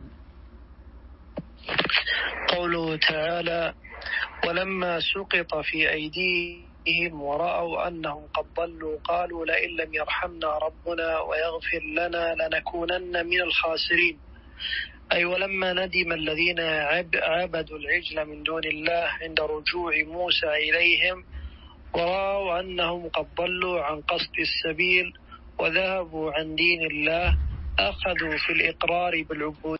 قوله تعالى: ولما سقط في أيديهم ورأوا أنهم قد ضلوا قالوا لئن لم يرحمنا ربنا ويغفر لنا لنكونن من الخاسرين. أي ولما ندم الذين عبدوا العجل من دون الله عند رجوع موسى إليهم ورأوا أنهم قد ضلوا عن قصد السبيل وذهبوا عن دين الله أخذوا في الإقرار بالعبود.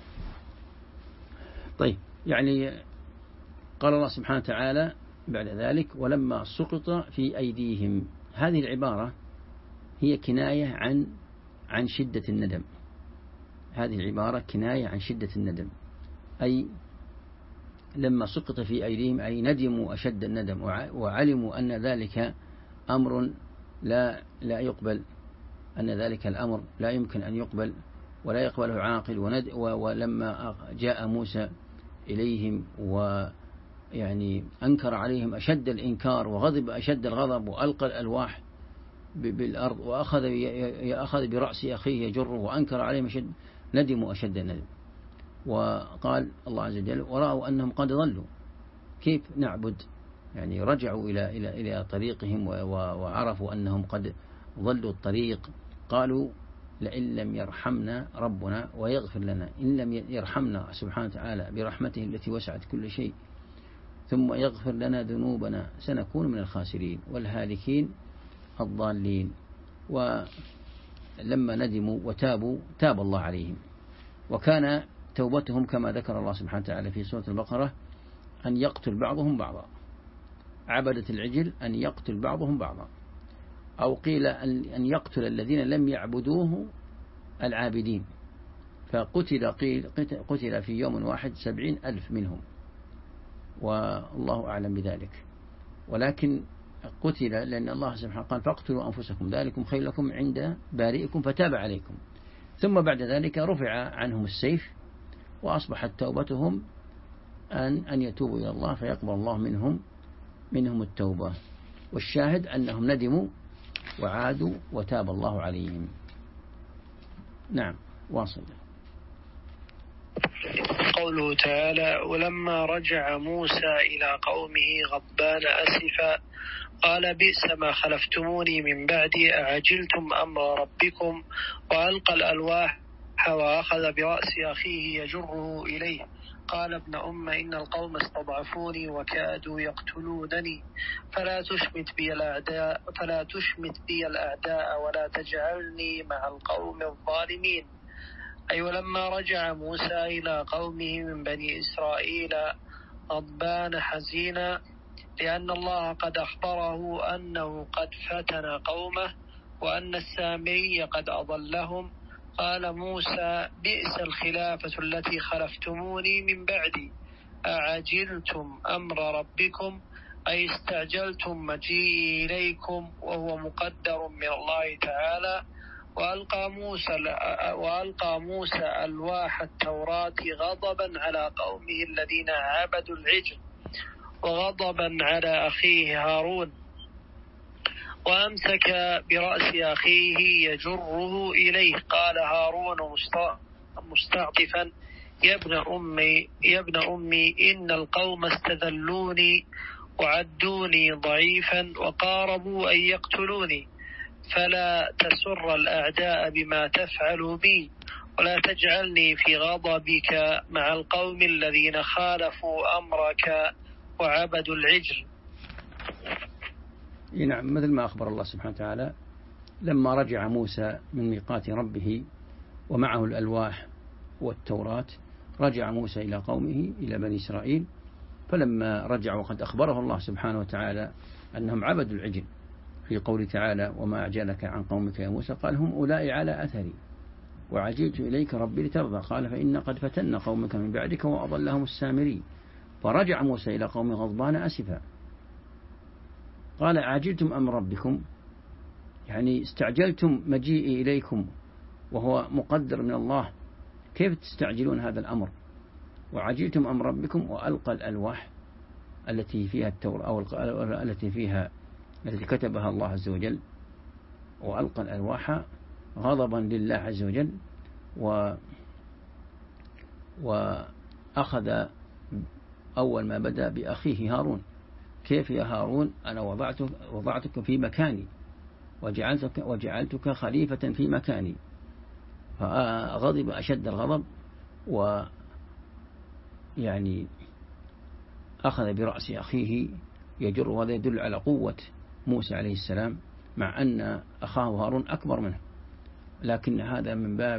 طيب، يعني قال الله سبحانه وتعالى بعد ذلك: ولما سقط في أيديهم. هذه العبارة هي كناية عن شدة الندم. هذه العبارة كناية عن شدة الندم، أي لما سقط في أيديهم أي ندموا أشد الندم، وعلموا أن ذلك أمر لا يقبل، أن ذلك الأمر لا يمكن أن يقبل ولا يقبله عاقل. ولما جاء موسى إليهم ويعني أنكر عليهم أشد الإنكار وغضب أشد الغضب وألقى الألواح بالأرض وأخذ برأس أخيه يجره وأنكر عليهم أشد، ندموا أشد الندم. وقال الله عز وجل: ورأوا أنهم قد ضلوا. كيف نعبد؟ يعني رجعوا إلى طريقهم وعرفوا أنهم قد ضلوا الطريق. قالوا لئن لم يرحمنا ربنا ويغفر لنا، إن لم يرحمنا سبحانه وتعالى برحمته التي وسعت كل شيء ثم يغفر لنا ذنوبنا سنكون من الخاسرين والهالكين الضالين. ولما ندموا وتابوا تاب الله عليهم، وكان توبتهم كما ذكر الله سبحانه وتعالى في سورة البقرة أن يقتل بعضهم بعضا، عبدة العجل أن يقتل بعضهم بعضا، أو قيل أن يقتل الذين لم يعبدوه العابدين، قتل في يوم واحد 70,000 منهم، والله أعلم بذلك. ولكن قتل لأن الله سبحانه قال فاقتلوا أنفسكم ذلكم خير لكم عند بارئكم فتاب عليكم، ثم بعد ذلك رفع عنهم السيف وأصبحت توبتهم أن يتوبوا إلى الله فيقبل الله منهم التوبة. والشاهد أنهم ندموا وعادوا وتاب الله عليهم. نعم واصل. قوله تعالى: ولما رجع موسى إلى قومه غضبان أسفا قال بئس ما خلفتموني من بعدي أعجلتم أمر ربكم، وألقى الألواح وأخذ برأس أخيه يجره إليه قال ابن أم إن القوم استضعفوني وكادوا يقتلونني فلا تشمت بي الأعداء ولا تجعلني مع القوم الظالمين. أي ولما رجع موسى إلى قومه من بني إسرائيل غضبان حزينا لأن الله قد أخبره أنه قد فتن قومه وأن السامري قد أضلهم، قال موسى بئس الخلافة التي خلفتموني من بعدي أعجلتم أمر ربكم، أي استعجلتم مجيئي إليكم وهو مقدر من الله تعالى. وألقى موسى ألواح التوراة غضبا على قومه الذين عبدوا العجل وغضبا على أخيه هارون، وأمسك برأس أخيه يجره إليه قال هارون مستعطفا يا ابن أمي إن القوم استذلوني وعدوني ضعيفا وقاربوا أن يقتلوني، فلا تسر الأعداء بما تفعل بي ولا تجعلني في غضبك مع القوم الذين خالفوا أمرك وعبدوا العجل. نعم، مثل ما أخبر الله سبحانه وتعالى لما رجع موسى من ميقات ربه ومعه الألواح والتوراة، رجع موسى إلى قومه إلى بني إسرائيل، فلما رجع وقد أخبره الله سبحانه وتعالى أنهم عبدوا العجل في قول تعالى وما أعجلك عن قومك يا موسى قال هم أولئك على أثري وعجلت إليك ربي لترضى، قال فإن قد فتن قومك من بعدك وأضلهم السامري. فرجع موسى إلى قوم غضبان أسفا قال عجلتم أمر ربكم، يعني استعجلتم مجيئي إليكم وهو مقدر من الله، كيف تستعجلون هذا الأمر؟ وعجلتم أمر ربكم. وألقى الألواح التي فيها التوراة أو التي كتبها الله عز وجل، وألقى الألواح غضبا لله عز وجل، وأخذ أول ما بدأ بأخيه هارون، كيف يا هارون أنا وضعتك في مكاني وجعلتك خليفة في مكاني، فغضب أشد الغضب، ويعني أخذ برأس أخيه يجر، وهذا يدل على قوة موسى عليه السلام مع أن أخاه هارون أكبر منه، لكن هذا من باب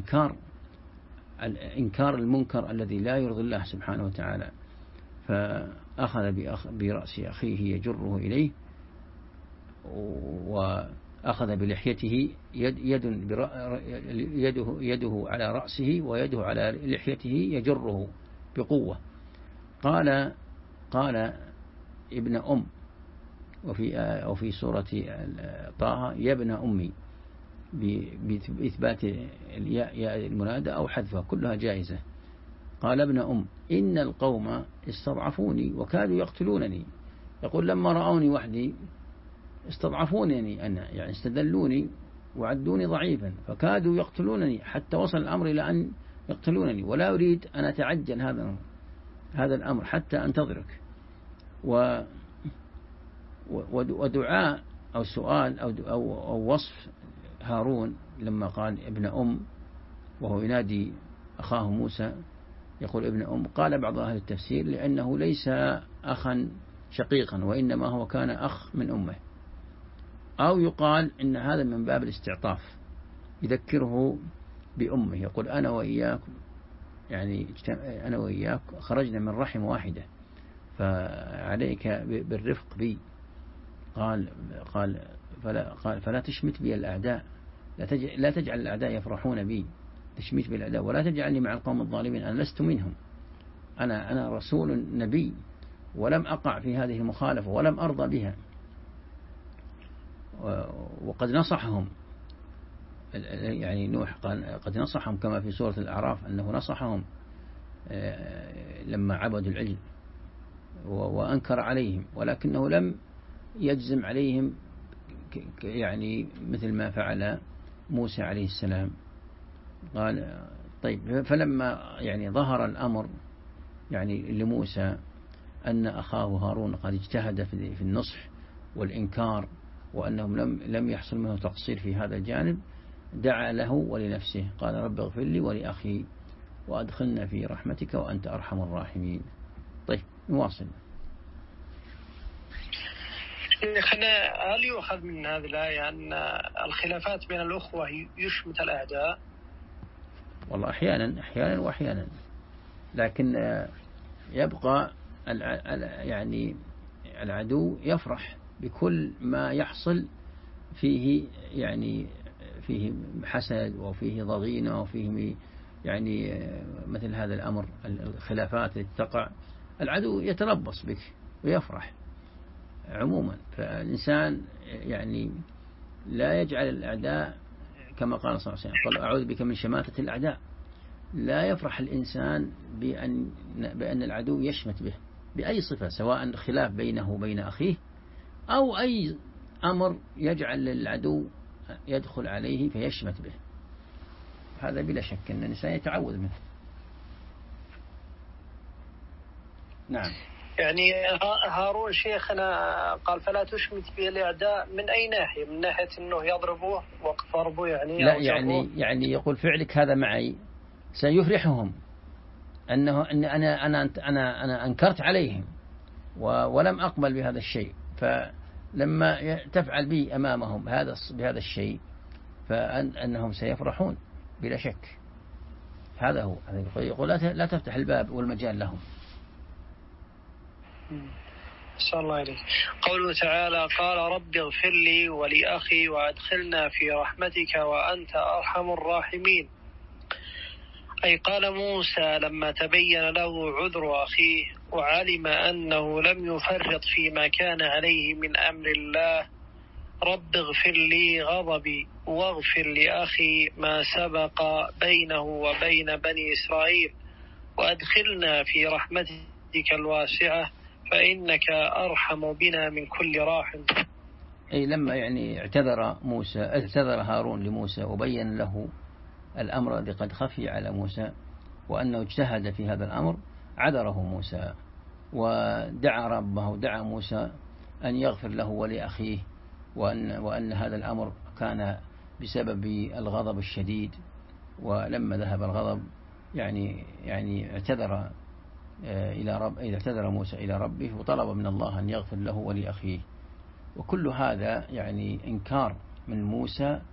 إنكار المنكر الذي لا يرضي الله سبحانه وتعالى. فأخذ برأس أخيه يجره إليه، وأخذ بلحيته، يده على رأسه ويده على لحيته يجره بقوة. قال ابن أم، وفي سورة طه يا ابن أمي بإثبات الياء المنادى أو حذفها كلها جائزة. قال ابن أم إن القوم استضعفوني وكادوا يقتلونني، يقول لما رأوني وحدي استضعفونني أنا، يعني استدلوني وعدوني ضعيفا فكادوا يقتلونني، حتى وصل الأمر إلى أن يقتلونني، ولا أريد أن أتعجل هذا الأمر حتى أنتظرك. ودعاء أو سؤال أو وصف هارون لما قال ابن أم وهو ينادي أخاه موسى يقول ابن أم، قال بعض أهل التفسير لأنه ليس أخا شقيقا وإنما هو كان أخ من أمه، أو يقال إن هذا من باب الاستعطاف يذكره بأمه، يقول أنا وإياك يعني أنا وإياك خرجنا من رحم واحدة فعليك بالرفق بي. قال فلا تشمت بي الأعداء، لا تجعل الأعداء يفرحون بي، تشمت بي الأعداء ولا تجعلني مع القوم الظالمين، أنا لست منهم، أنا رسول نبي ولم أقع في هذه المخالفة ولم أرضى بها. وقد نصحهم، يعني نوح قال قد نصحهم كما في سورة الأعراف أنه نصحهم لما عبدوا العجل وأنكر عليهم، ولكنه لم يجزم عليهم يعني مثل ما فعل موسى عليه السلام. قال طيب، فلما يعني ظهر الأمر يعني لموسى أن أخاه هارون قد اجتهد في النصح والإنكار وأنهم لم يحصل منه تقصير في هذا الجانب، دعا له ولنفسه قال رب اغفر لي ولأخي وأدخلنا في رحمتك وأنت أرحم الراحمين. طيب نواصل. شيخنا، هل يؤخذ من هذه الآية أن الخلافات بين الأخوة يشمت الأعداء؟ والله أحيانا وأحيانا، لكن يبقى يعني العدو يفرح بكل ما يحصل فيه، يعني فيه حسد وفيه ضغينة وفيه يعني مثل هذا الأمر، الخلافات التي تقع العدو يتربص بك ويفرح عموما. فالإنسان يعني لا يجعل الأعداء كما قال صلى الله عليه وسلم قال أعوذ بك من شماتة الأعداء، لا يفرح الإنسان بأن العدو يشمت به بأي صفة، سواء خلاف بينه وبين أخيه أو أي أمر يجعل العدو يدخل عليه فيشمت به، هذا بلا شك أن الإنسان يتعوذ منه. نعم. يعني هارون شيخنا قال فلا تشمت به الأعداء، من أي ناحية؟ من ناحية أنه يضربوه وقت ضربه يعني؟ لا، يعني يقول فعلك هذا معي سيفرحهم، أنه أن أنا أنكرت عليهم ولم أقبل بهذا الشيء، فلما تفعل بي أمامهم بهذا الشيء فأنهم سيفرحون بلا شك. هذا هو يقول لا تفتح الباب والمجال لهم. صلى الله عليه. قوله تعالى قال رب اغفر لي ولأخي وأدخلنا في رحمتك وأنت أرحم الراحمين، أي قال موسى لما تبين له عذر أخيه وعلم أنه لم يفرط فيما كان عليه من أمر الله رب اغفر لي غضبي واغفر لأخي ما سبق بينه وبين بني إسرائيل وأدخلنا في رحمتك الواسعة فإنك أرحم بنا من كل راحم. أي لما يعني اعتذر هارون لموسى وبين له الأمر الذي قد خفي على موسى وأنه اجتهد في هذا الأمر، عذره موسى ودعا ربه ودعا موسى أن يغفر له ولأخيه، وأن هذا الأمر كان بسبب الغضب الشديد، ولما ذهب الغضب يعني اعتذر موسى إلى ربه وطلب من الله أن يغفر له ولأخيه. وكل هذا يعني إنكار من موسى،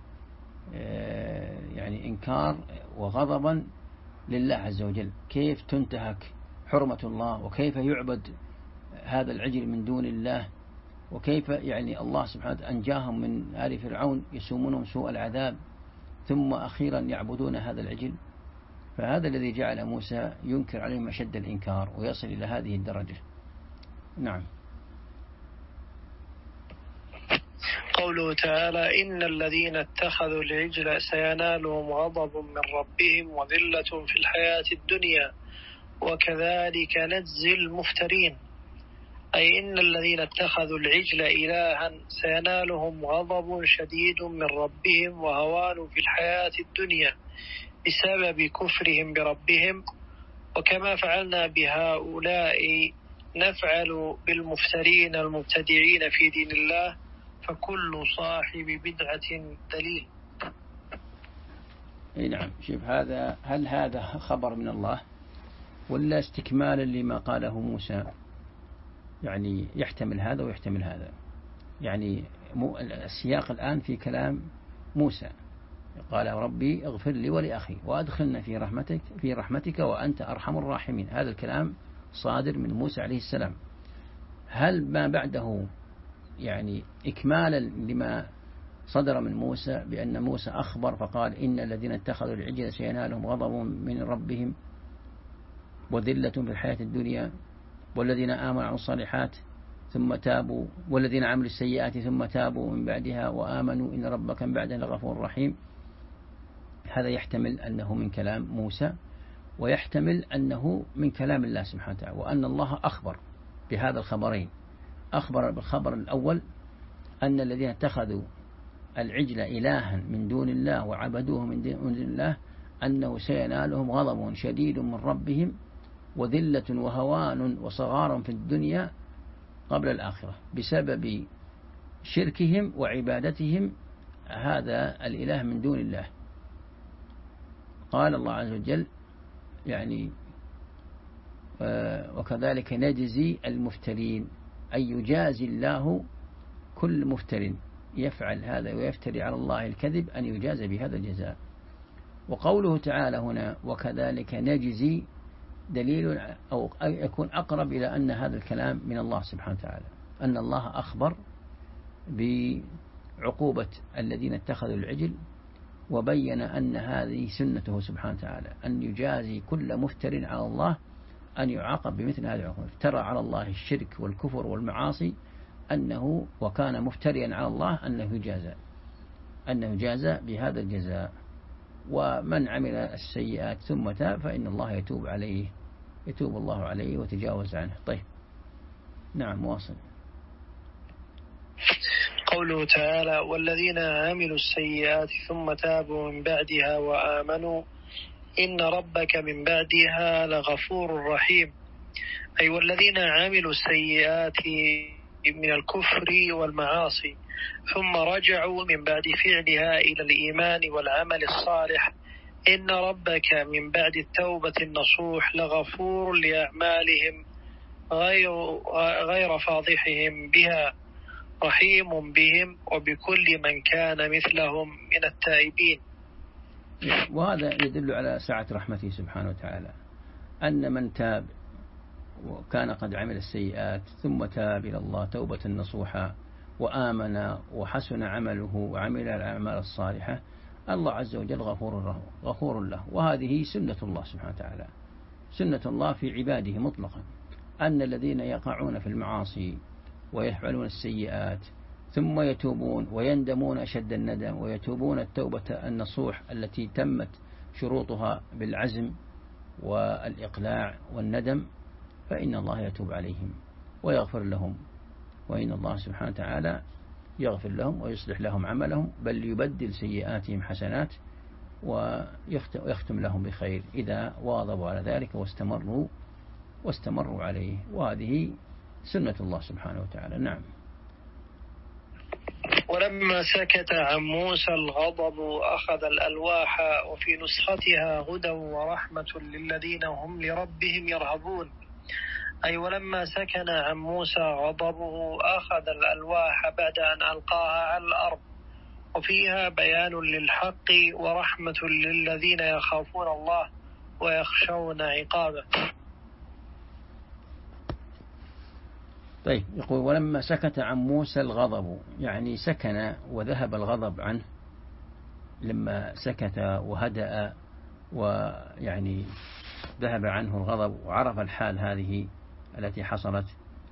يعني إنكار وغضبا لله عز وجل، كيف تنتهك حرمة الله وكيف يعبد هذا العجل من دون الله، وكيف يعني الله سبحانه أنجاهم من آل فرعون يسومونهم سوء العذاب ثم أخيرا يعبدون هذا العجل. فهذا الذي جعل موسى ينكر عليهم أشد الإنكار ويصل إلى هذه الدرجة. نعم. قوله تعالى إن الذين اتخذوا العجل سينالهم غضب من ربهم وذلة في الحياة الدنيا وكذلك نجزي المفترين، أي إن الذين اتخذوا العجل إلها سينالهم غضب شديد من ربهم وهوان في الحياة الدنيا بسبب كفرهم بربهم، وكما فعلنا بهؤلاء نفعل بالمفترين المبتدعين في دين الله، فكل صاحب بدعة دليل. نعم. شوف هذا، هل هذا خبر من الله ولا استكمالا لما قاله موسى؟ يعني يحتمل هذا ويحتمل هذا. يعني السياق الآن في كلام موسى، قال ربي اغفر لي ولأخي وأدخلنا في رحمتك وأنت أرحم الراحمين. هذا الكلام صادر من موسى عليه السلام. هل ما بعده يعني إكمالا لما صدر من موسى، بأن موسى أخبر فقال إن الذين اتخذوا العجل سينالهم غضب من ربهم وذلة في الحياة الدنيا والذين آمنوا وعملوا الصالحات ثم تابوا والذين عملوا السيئات ثم تابوا من بعدها وآمنوا إن ربك من بعدها لغفور رحيم. هذا يحتمل أنه من كلام موسى، ويحتمل أنه من كلام الله سبحانه وتعالى، وأن الله أخبر بهذا الخبرين. أخبر بالخبر الأول أن الذين اتخذوا العجل إلها من دون الله وعبدوه من دون الله أنه سينالهم غضب شديد من ربهم وذلة وهوان وصغار في الدنيا قبل الآخرة بسبب شركهم وعبادتهم هذا الإله من دون الله. قال الله عز وجل يعني وكذلك نجزي المفترين، أي يجازي الله كل مفتر يفعل هذا ويفتري على الله الكذب أن يجازى بهذا الجزاء. وقوله تعالى هنا وكذلك نجزي دليل أو يكون أقرب إلى أن هذا الكلام من الله سبحانه وتعالى، أن الله أخبر بعقوبة الذين اتخذوا العجل، وبين أن هذه سنته سبحانه وتعالى أن يجازي كل مفتر على الله أن يعاقب بمثل هذه العقوبة. افترى على الله الشرك والكفر والمعاصي أنه وكان مفتريا على الله أنه يجازى بهذا الجزاء. ومن عمل السيئات ثم تاب فإن الله يتوب الله عليه وتجاوز عنه. طيب نعم واصل. قوله تعالى والذين عملوا السيئات ثم تابوا من بعدها وآمنوا إن ربك من بعدها لغفور رحيم، أي والذين عملوا السيئات من الكفر والمعاصي ثم رجعوا من بعد فعلها إلى الإيمان والعمل الصالح إن ربك من بعد التوبة النصوح لغفور لأعمالهم غير فاضحهم بها رحيم بهم وبكل من كان مثلهم من التائبين. وهذا يدل على سعة رحمته سبحانه وتعالى، أن من تاب وكان قد عمل السيئات ثم تاب إلى الله توبة نصوحا وآمن وحسن عمله وعمل الأعمال الصالحة، الله عز وجل غفور له. وهذه سنة الله سبحانه وتعالى، سنة الله في عباده مطلقا، أن الذين يقعون في المعاصي ويفعلون السيئات ثم يتوبون ويندمون أشد الندم ويتوبون التوبة النصوح التي تمت شروطها بالعزم والإقلاع والندم، فإن الله يتوب عليهم ويغفر لهم، وإن الله سبحانه وتعالى يغفر لهم ويصلح لهم عملهم، بل يبدل سيئاتهم حسنات ويختم لهم بخير إذا واظبوا على ذلك واستمروا عليه. وهذه سنة الله سبحانه وتعالى. نعم. ولما سكت عن موسى الغضب أخذ الألواح وفي نسختها هدى ورحمة للذين هم لربهم يرهبون، أي ولما سكن عن موسى غضبه أخذ الألواح بعد أن ألقاها على الأرض، وفيها بيان للحق ورحمة للذين يخافون الله ويخشون عقابه. طيب يقول ولما سكت عن موسى الغضب، يعني سكن وذهب الغضب عنه لما سكت وهدأ، ويعني ذهب عنه الغضب وعرف الحال هذه التي حصلت،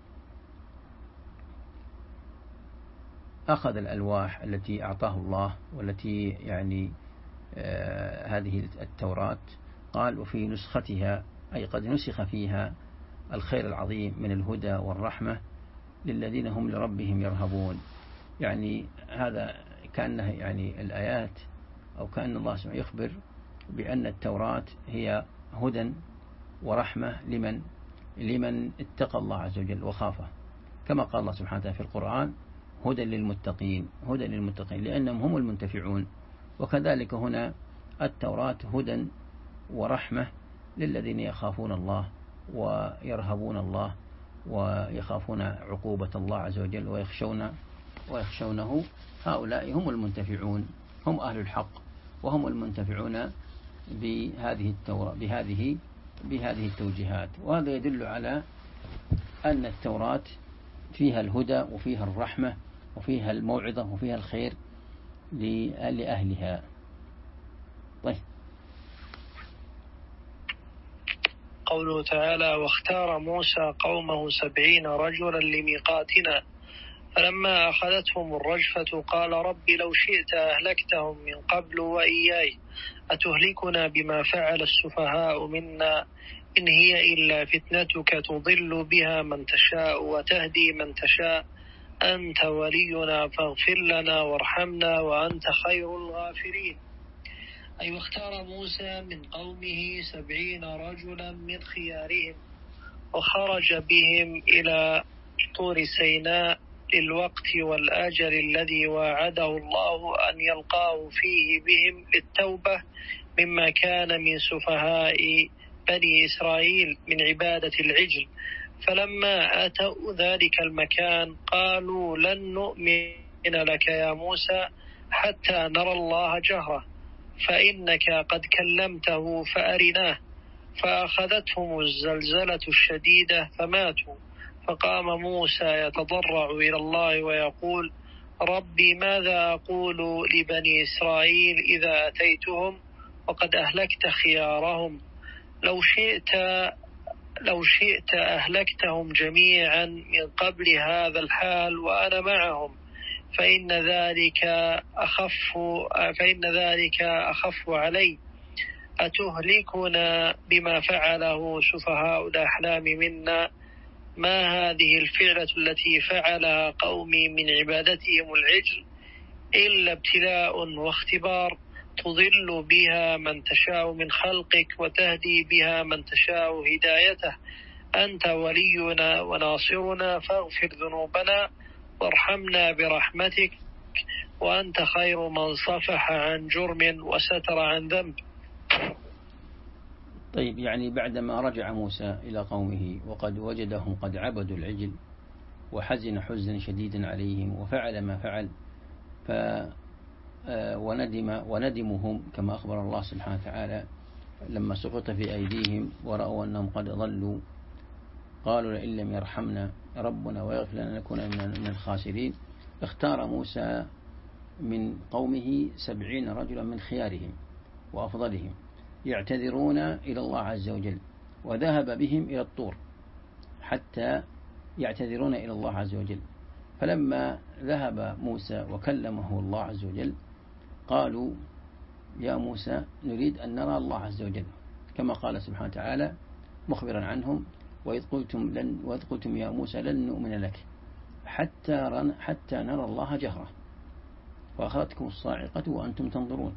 أخذ الألواح التي أعطاه الله والتي يعني هذه التوراة، قال وفي نسختها أي قد نسخ فيها الخير العظيم من الهدى والرحمة للذين هم لربهم يرهبون. يعني هذا كأنه يعني الآيات أو كأن الله سبحانه يخبر بأن التوراة هي هدى ورحمة لمن اتقى الله عز وجل وخافه، كما قال الله سبحانه وتعالى في القرآن هدى للمتقين لأنهم هم المنتفعون. وكذلك هنا التوراة هدى ورحمة للذين يخافون الله ويرهبون الله ويخافون عقوبة الله عز وجل ويخشونه. هؤلاء هم المنتفعون، هم أهل الحق، وهم المنتفعون بهذه التوراة بهذه التوجيهات. وهذا يدل على أن التوراة فيها الهدى وفيها الرحمة وفيها الموعظة وفيها الخير لأهلها. طيب. قوله تعالى: واختار موسى قومه 70 رجلا لميقاتنا فلما أخذتهم الرجفة قال رب لو شئت أهلكتهم من قبل وإياي أتهلكنا بما فعل السفهاء منا إن هي إلا فتنتك تضل بها من تشاء وتهدي من تشاء أنت ولينا فاغفر لنا وارحمنا وأنت خير الغافرين. أي واختار موسى من قومه 70 رجلا من خيارهم وخرج بهم إلى طور سيناء للوقت والأجل الذي واعده الله أن يلقاه فيه بهم للتوبة مما كان من سفهاء بني إسرائيل من عبادة العجل. فلما أتوا ذلك المكان قالوا لن نؤمن لك يا موسى حتى نرى الله جهرة فإنك قد كلمته فأرناه. فأخذتهم الزلزلة الشديدة فماتوا. فقام موسى يتضرع إلى الله ويقول ربي ماذا أقول لبني إسرائيل إذا أتيتهم وقد أهلكت خيارهم لو شئت أهلكتهم جميعا من قبل هذا الحال وأنا معهم فإن ذلك أخف علي. أتهلكنا بما فعله سفهاء الأحلام منا ما هذه الفعلة التي فعلها قومي من عبادتهم العجل إلا ابتلاء واختبار تضل بها من تشاء من خلقك وتهدي بها من تشاء هدايته أنت ولينا وناصرنا فاغفر ذنوبنا وارحمنا برحمتك وأنت خير من صفح عن جرم وستر عن ذنب. طيب، يعني بعدما رجع موسى إلى قومه وقد وجدهم قد عبدوا العجل وحزن حزنا شديدا عليهم وفعل ما فعل وندمهم كما أخبر الله سبحانه وتعالى لما سقط في أيديهم ورأوا أنهم قد ضلوا قالوا لئن لم يرحمنا ربنا ويغفر لنا لنكون من الخاسرين. اختار موسى من قومه 70 رجلا من خيارهم وأفضلهم يعتذرون إلى الله عز وجل، وذهب بهم إلى الطور حتى يعتذرون إلى الله عز وجل. فلما ذهب موسى وكلمه الله عز وجل قالوا يا موسى نريد أن نرى الله عز وجل كما قال سبحانه وتعالى مخبرا عنهم وإذ قلتم يا موسى لن نؤمن لك حتى نرى الله جهرة فأخذتكم الصاعقة وأنتم تنظرون.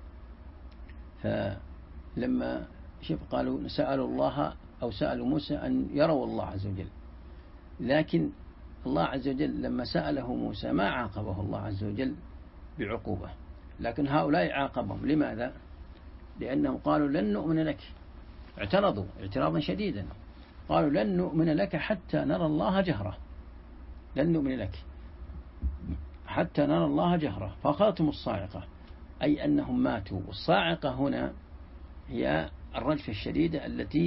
فلما قالوا سألوا موسى أن يروا الله عز وجل، لكن الله عز وجل لما سأله موسى ما عاقبه الله عز وجل بعقوبة، لكن هؤلاء عاقبهم. لماذا؟ لأنهم قالوا لن نؤمن لك، اعترضوا اعتراضا شديدا، قالوا لن نؤمن لك حتى نرى الله جهرة، لن نؤمن لك حتى نرى الله جهرة فأخذتهم الصاعقة، أي أنهم ماتوا. والصاعقة هنا هي الرجفة الشديدة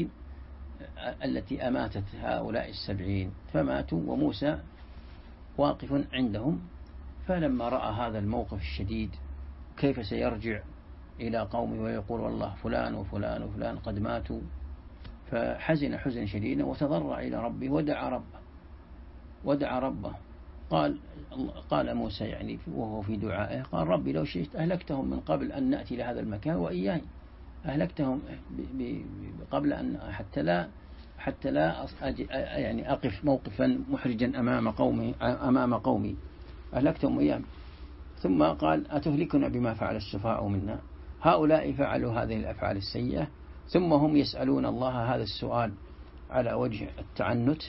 التي أماتت هؤلاء 70 فماتوا وموسى واقف عندهم. فلما رأى هذا الموقف الشديد كيف سيرجع إلى قومه ويقول والله فلان وفلان وفلان قد ماتوا، فحزن حزن شديدا وتضرع إلى ربه ودعا ربه. قال موسى يعني وهو في دعائه قال ربي لو شئت أهلكتهم من قبل أن نأتي لهذا المكان وإياي، أهلكتهم قبل أن حتى لا يعني أقف موقفا محرجا أمام قومي أهلكتهم إياهم. ثم قال أتهلكنا بما فعل السفهاء منا، هؤلاء فعلوا هذه الأفعال السيئة ثم هم يسألون الله هذا السؤال على وجه التعنت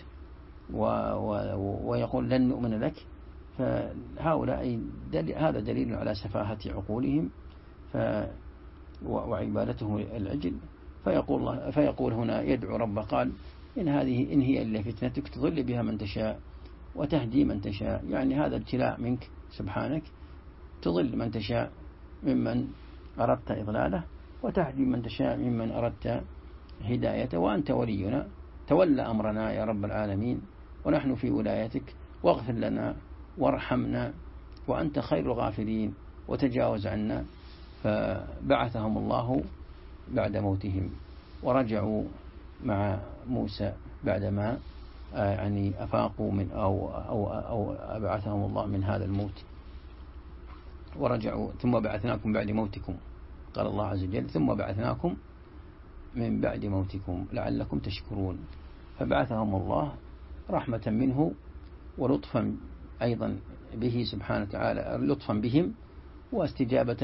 ويقول لن نؤمن لك. فهؤلاء هذا دليل على سفاهة عقولهم. وعبادته العجل، فيقول هنا يدعو ربه قال إن هي إلا فتنتك تضل بها من تشاء وتهدي من تشاء، يعني هذا ابتلاء منك سبحانك، تضل من تشاء ممن أردت إضلاله وتهدي من تشاء ممن أردت هدايته، وأنت ولينا، تولى أمرنا يا رب العالمين، ونحن في ولايتك، واغفر لنا وارحمنا وأنت خير الغافرين وتجاوز عنا. فبعثهم الله بعد موتهم، ورجعوا مع موسى بعدما يعني أفاقوا من أو أبعثهم الله من هذا الموت، ورجعوا ثم بعثناكم بعد موتكم، قال الله عز وجل ثم بعثناكم من بعد موتكم لعلكم تشكرون. فبعثهم الله رحمة منه ولطفا أيضا به سبحانه وتعالى، لطفا بهم واستجابة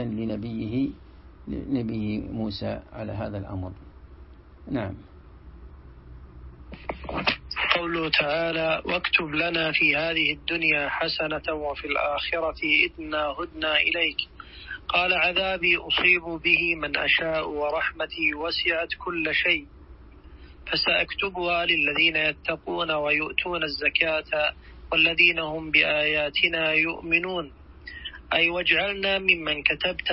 لنبيه موسى على هذا الأمر. نعم. قوله تعالى واكتب لنا في هذه الدنيا حسنة وفي الآخرة إنا هدنا إليك. قال عذابي أصيب به من أشاء ورحمتي وسعت كل شيء فسأكتبها للذين يتقون ويؤتون الزكاة والذين هم بآياتنا يؤمنون. أي واجعلنا ممن كتبت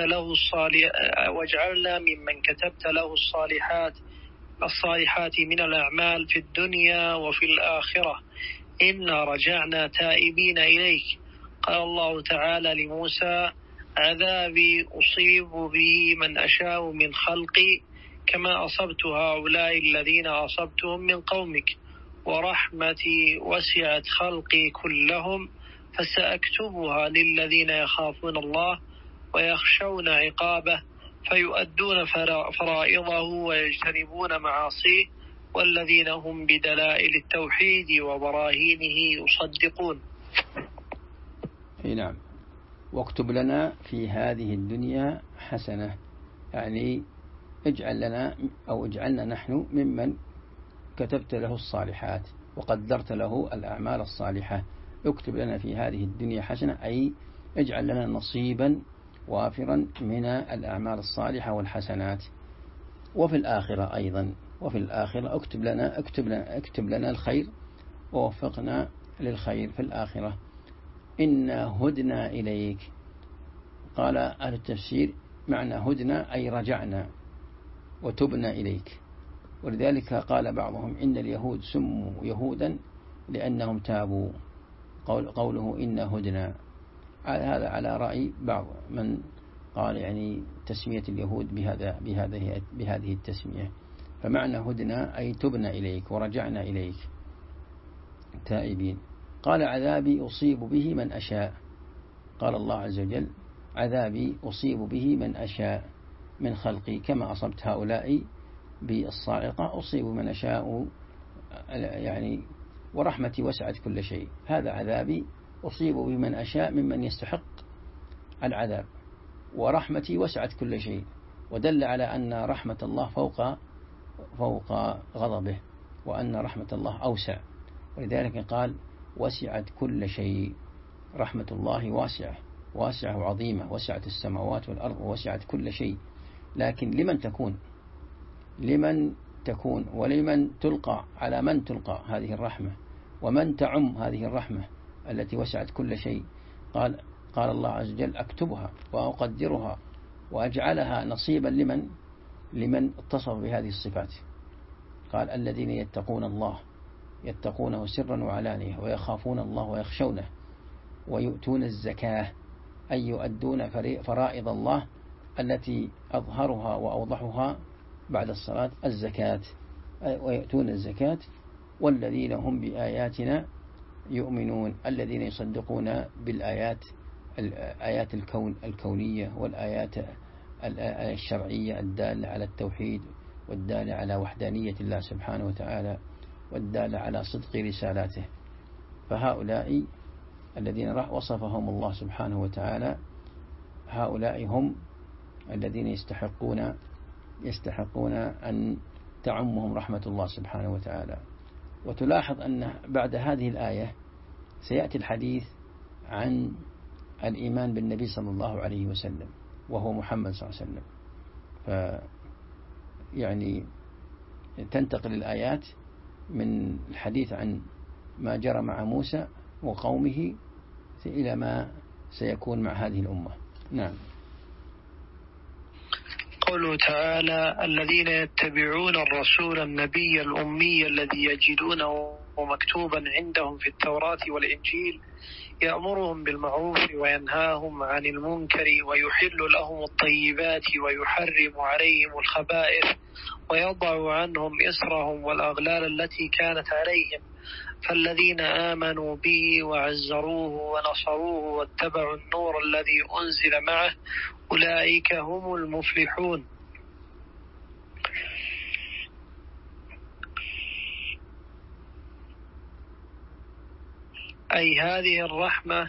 له الصالحات من الأعمال في الدنيا وفي الآخرة إنا رجعنا تائبين إليك. قال الله تعالى لموسى عذابي أصيب به من أشاء من خلقي كما أصبت هؤلاء الذين أصبتهم من قومك ورحمتي وسعت خلقي كلهم فسأكتبها للذين يخافون الله ويخشون عقابه فيؤدون فرائضه ويجتنبون معاصيه والذين هم بدلائل التوحيد وبراهينه يصدقون. نعم. واكتب لنا في هذه الدنيا حسنة، يعني اجعلنا نحن ممن كتبت له الصالحات وقدرت له الأعمال الصالحة. اكتب لنا في هذه الدنيا حسنة أي اجعل لنا نصيبا وافرا من الأعمال الصالحة والحسنات. وفي الآخرة أيضا، وفي الآخرة اكتب لنا الخير ووفقنا للخير في الآخرة. إنا هدنا إليك. قال أهل التفسير معنى هدنا أي رجعنا وتبنا إليك، ولذلك قال بعضهم إن اليهود سموا يهودا لأنهم تابوا. قوله إنا هدنا هذا على رأي بعض من قال يعني تسمية اليهود بهذه التسمية، فمعنى هدنا أي تبنا إليك ورجعنا إليك تائبين. قال عذابي أصيب به من أشاء. قال الله عز وجل عذابي أصيب به من أشاء من خلقي كما أصبت هؤلاء بالصاعقة أصيب من أشاء، يعني ورحمتي وسعت كل شيء. هذا عذابي أصيب بمن أشاء ممن يستحق العذاب، ورحمتي وسعت كل شيء، ودل على أن رحمة الله فوق غضبه، وأن رحمة الله أوسع، ولذلك قال وسعت كل شيء. رحمة الله واسعة وعظيمة، وسعت السماوات والأرض ووسعت كل شيء. لكن لمن تكون ولمن تلقى، على من تلقى هذه الرحمة، ومن تعم هذه الرحمة التي وسعت كل شيء. قال الله عز وجل أكتبها وأقدرها وأجعلها نصيبا لمن اتصف بهذه الصفات. قال الذين يتقون الله يتقونه سرا وعلانية ويخافون الله ويخشونه ويؤتون الزكاة أي يؤدون فرائض الله التي أظهرها وأوضحها بعد الصلاة الزكاة، ويؤتون الزكاة والذين هم بآياتنا يؤمنون، الذين يصدقون بالآيات، آيات الكونية والآيات الشرعية الدالة على التوحيد والدالة على وحدانية الله سبحانه وتعالى والدالة على صدق رسالاته. فهؤلاء الذين وصفهم الله سبحانه وتعالى، هؤلاء هم الذين يستحقون أن تعمهم رحمة الله سبحانه وتعالى. وتلاحظ أن بعد هذه الآية سيأتي الحديث عن الإيمان بالنبي صلى الله عليه وسلم وهو محمد صلى الله عليه وسلم. يعني تنتقل الآيات من الحديث عن ما جرى مع موسى وقومه إلى ما سيكون مع هذه الأمة. نعم. قوله تعالى: الذين يتبعون الرسول النبي الأمي الذي يجدونه مكتوبا عندهم في التوراة والإنجيل يأمرهم بالمعروف وينهاهم عن المنكر ويحل لهم الطيبات ويحرم عليهم الخبائث ويضع عنهم إصرهم والأغلال التي كانت عليهم فالذين آمنوا به وعزروه ونصروه واتبعوا النور الذي أنزل معه أولئك هم المفلحون. أي هذه الرحمة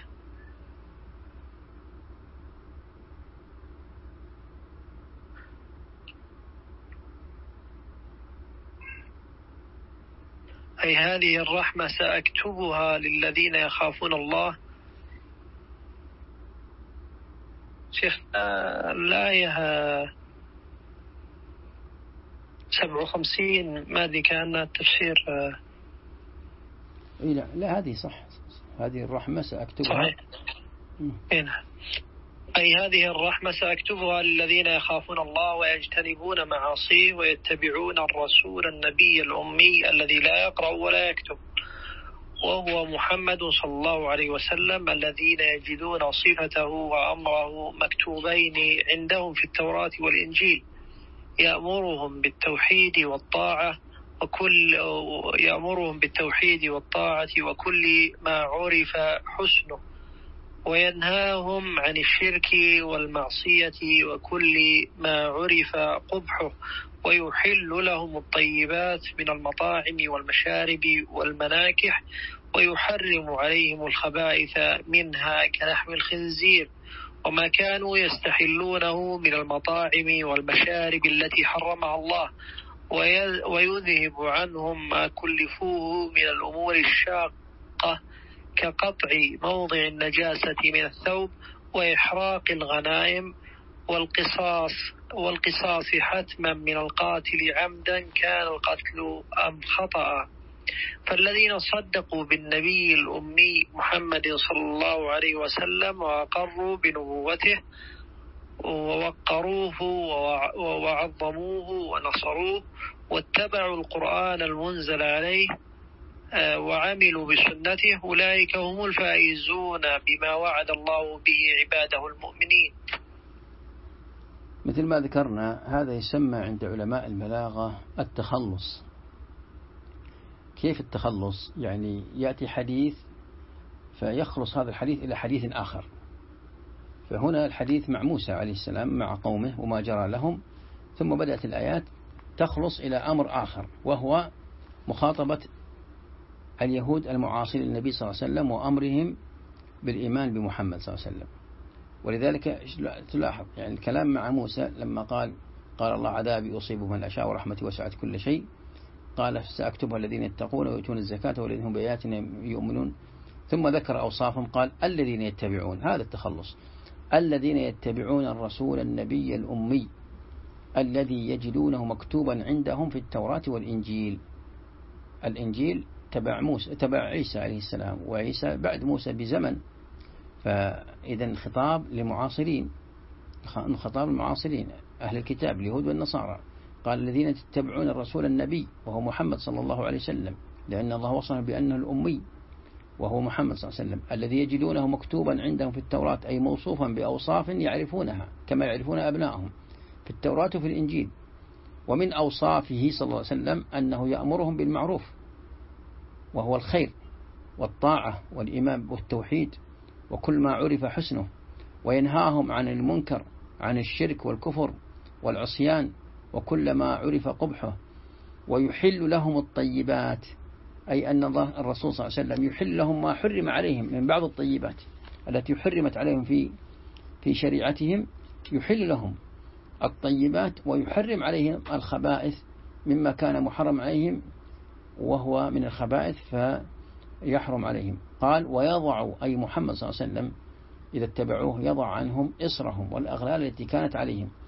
سأكتبها للذين يخافون الله. شيخنا الآية 57 ما أدري كأنها التفسير. لا هذه صح، هذه الرحمة سأكتبها. صحيح. أي هذه الرحمة سأكتبها للذين يخافون الله ويجتنبون معاصيه ويتبعون الرسول النبي الأمي الذي لا يقرأ ولا يكتب وهو محمد صلى الله عليه وسلم الذين يجدون صفته وأمره مكتوبين عندهم في التوراة والإنجيل يأمرهم بالتوحيد والطاعة وكل ما عرف حسنه وينهاهم عن الشرك والمعصية وكل ما عرف قبحه ويحل لهم الطيبات من المطاعم والمشارب والمناكح ويحرم عليهم الخبائث منها كلحم الخنزير وما كانوا يستحلونه من المطاعم والمشارب التي حرمها الله ويذهب عنهم ما كلفوه من الأمور الشاقة كقطع موضع النجاسة من الثوب وإحراق الغنائم والقصاص حتما من القاتل عمدا كان القتل أم خطأ. فالذين صدقوا بالنبي الأمي محمد صلى الله عليه وسلم وأقروا بنبوته ووقروه وعظموه ونصروه واتبعوا القرآن المنزل عليه وعملوا بسنته أولئك هم الفائزون بما وعد الله به عباده المؤمنين. مثل ما ذكرنا هذا يسمى عند علماء البلاغة التخلص. كيف التخلص؟ يعني يأتي حديث فيخلص هذا الحديث إلى حديث آخر. فهنا الحديث مع موسى عليه السلام مع قومه وما جرى لهم، ثم بدأت الآيات تخلص إلى أمر آخر وهو مخاطبة اليهود المعاصرين للنبي صلى الله عليه وسلم وأمرهم بالإيمان بمحمد صلى الله عليه وسلم. ولذلك تلاحظ يعني الكلام مع موسى لما قال الله عذابي أصيب من أشاء ورحمتي وسعت كل شيء، قال سأكتبها الذين يتقون ويؤتون الزكاة والذين هم بآياتنا يؤمنون، ثم ذكر أوصافهم قال الذين يتبعون. هذا التخلص، الذين يتبعون الرسول النبي الأمي الذي يجدونه مكتوبا عندهم في التوراة والإنجيل. الإنجيل تبع موسى تبع عيسى عليه السلام، وعيسى بعد موسى بزمن، فإذا خطاب لمعاصرين، خطاب المعاصرين أهل الكتاب اليهود والنصارى. قال الذين تتبعون الرسول النبي وهو محمد صلى الله عليه وسلم، لأن الله وصف بأنه الأمي وهو محمد صلى الله عليه وسلم الذي يجدونه مكتوبا عندهم في التوراة، أي موصوفا بأوصاف يعرفونها كما يعرفون أبنائهم في التوراة وفي الإنجيل. ومن أوصافه صلى الله عليه وسلم أنه يأمرهم بالمعروف وهو الخير والطاعة والإيمان والتوحيد وكل ما عرف حسنه، وينهاهم عن المنكر عن الشرك والكفر والعصيان وكل ما عرف قبحه، ويحل لهم الطيبات، أي أن الله الرسول صلى الله عليه وسلم يحل لهم ما حرم عليهم من بعض الطيبات التي حرمت عليهم في شريعتهم، يحل لهم الطيبات ويحرم عليهم الخبائث مما كان محرم عليهم وهو من الخبائث فيحرم عليهم. قال ويضع، أي محمد صلى الله عليه وسلم إذا اتبعوه يضع عنهم إصرهم والأغلال التي كانت عليهم.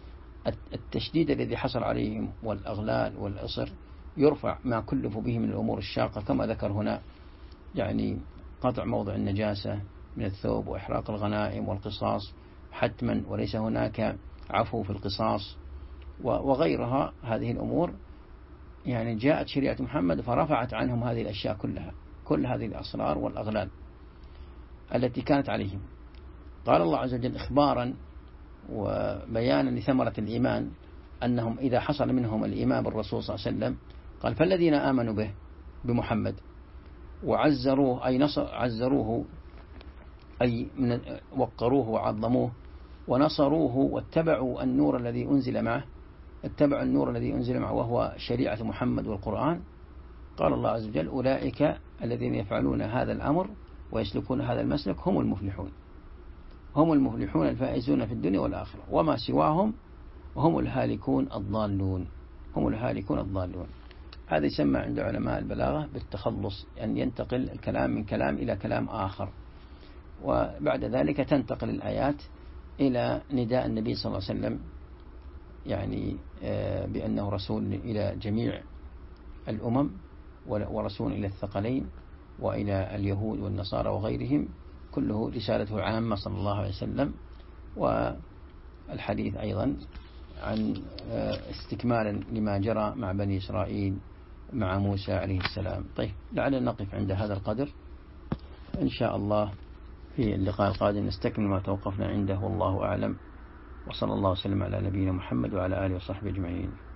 التشديد الذي حصل عليهم والأغلال والأسر يرفع ما كلفوا به من الأمور الشاقة كما ذكر هنا، يعني قطع موضع النجاسة من الثوب وإحراق الغنائم والقصاص حتما، وليس هناك عفو في القصاص وغيرها. هذه الأمور يعني جاءت شريعة محمد فرفعت عنهم هذه الأشياء كلها، كل هذه الأسرار والأغلال التي كانت عليهم. قال الله عز وجل إخبارا وبيانا لثمرة الإيمان أنهم إذا حصل منهم الإيمان بالرسول صلى الله عليه وسلم قال فالذين آمنوا به بمحمد وعزروه أي عزروه أي وقروه وعظموه ونصروه واتبعوا النور الذي أنزل معه، اتبعوا النور الذي أنزل معه وهو شريعة محمد والقرآن. قال الله عز وجل أولئك الذين يفعلون هذا الأمر ويسلكون هذا المسلك هم المفلحون، هم المفلحون الفائزون في الدنيا والآخرة، وما سواهم هم الهالكون الضالون، هم الهالكون الضالون. هذا يسمى عند علماء البلاغة بالتخلص، أن ينتقل الكلام من كلام إلى كلام آخر، وبعد ذلك تنتقل الآيات إلى نداء النبي صلى الله عليه وسلم يعني بأنه رسول إلى جميع الأمم ورسول إلى الثقلين وإلى اليهود والنصارى وغيرهم، كله رسالته عامة صلى الله عليه وسلم. والحديث أيضا عن استكمالا لما جرى مع بني إسرائيل مع موسى عليه السلام. طيب لعلنا نقف عند هذا القدر إن شاء الله، في اللقاء القادم نستكمل ما توقفنا عنده، والله أعلم، وصلى الله وسلم على نبينا محمد وعلى آله وصحبه أجمعين.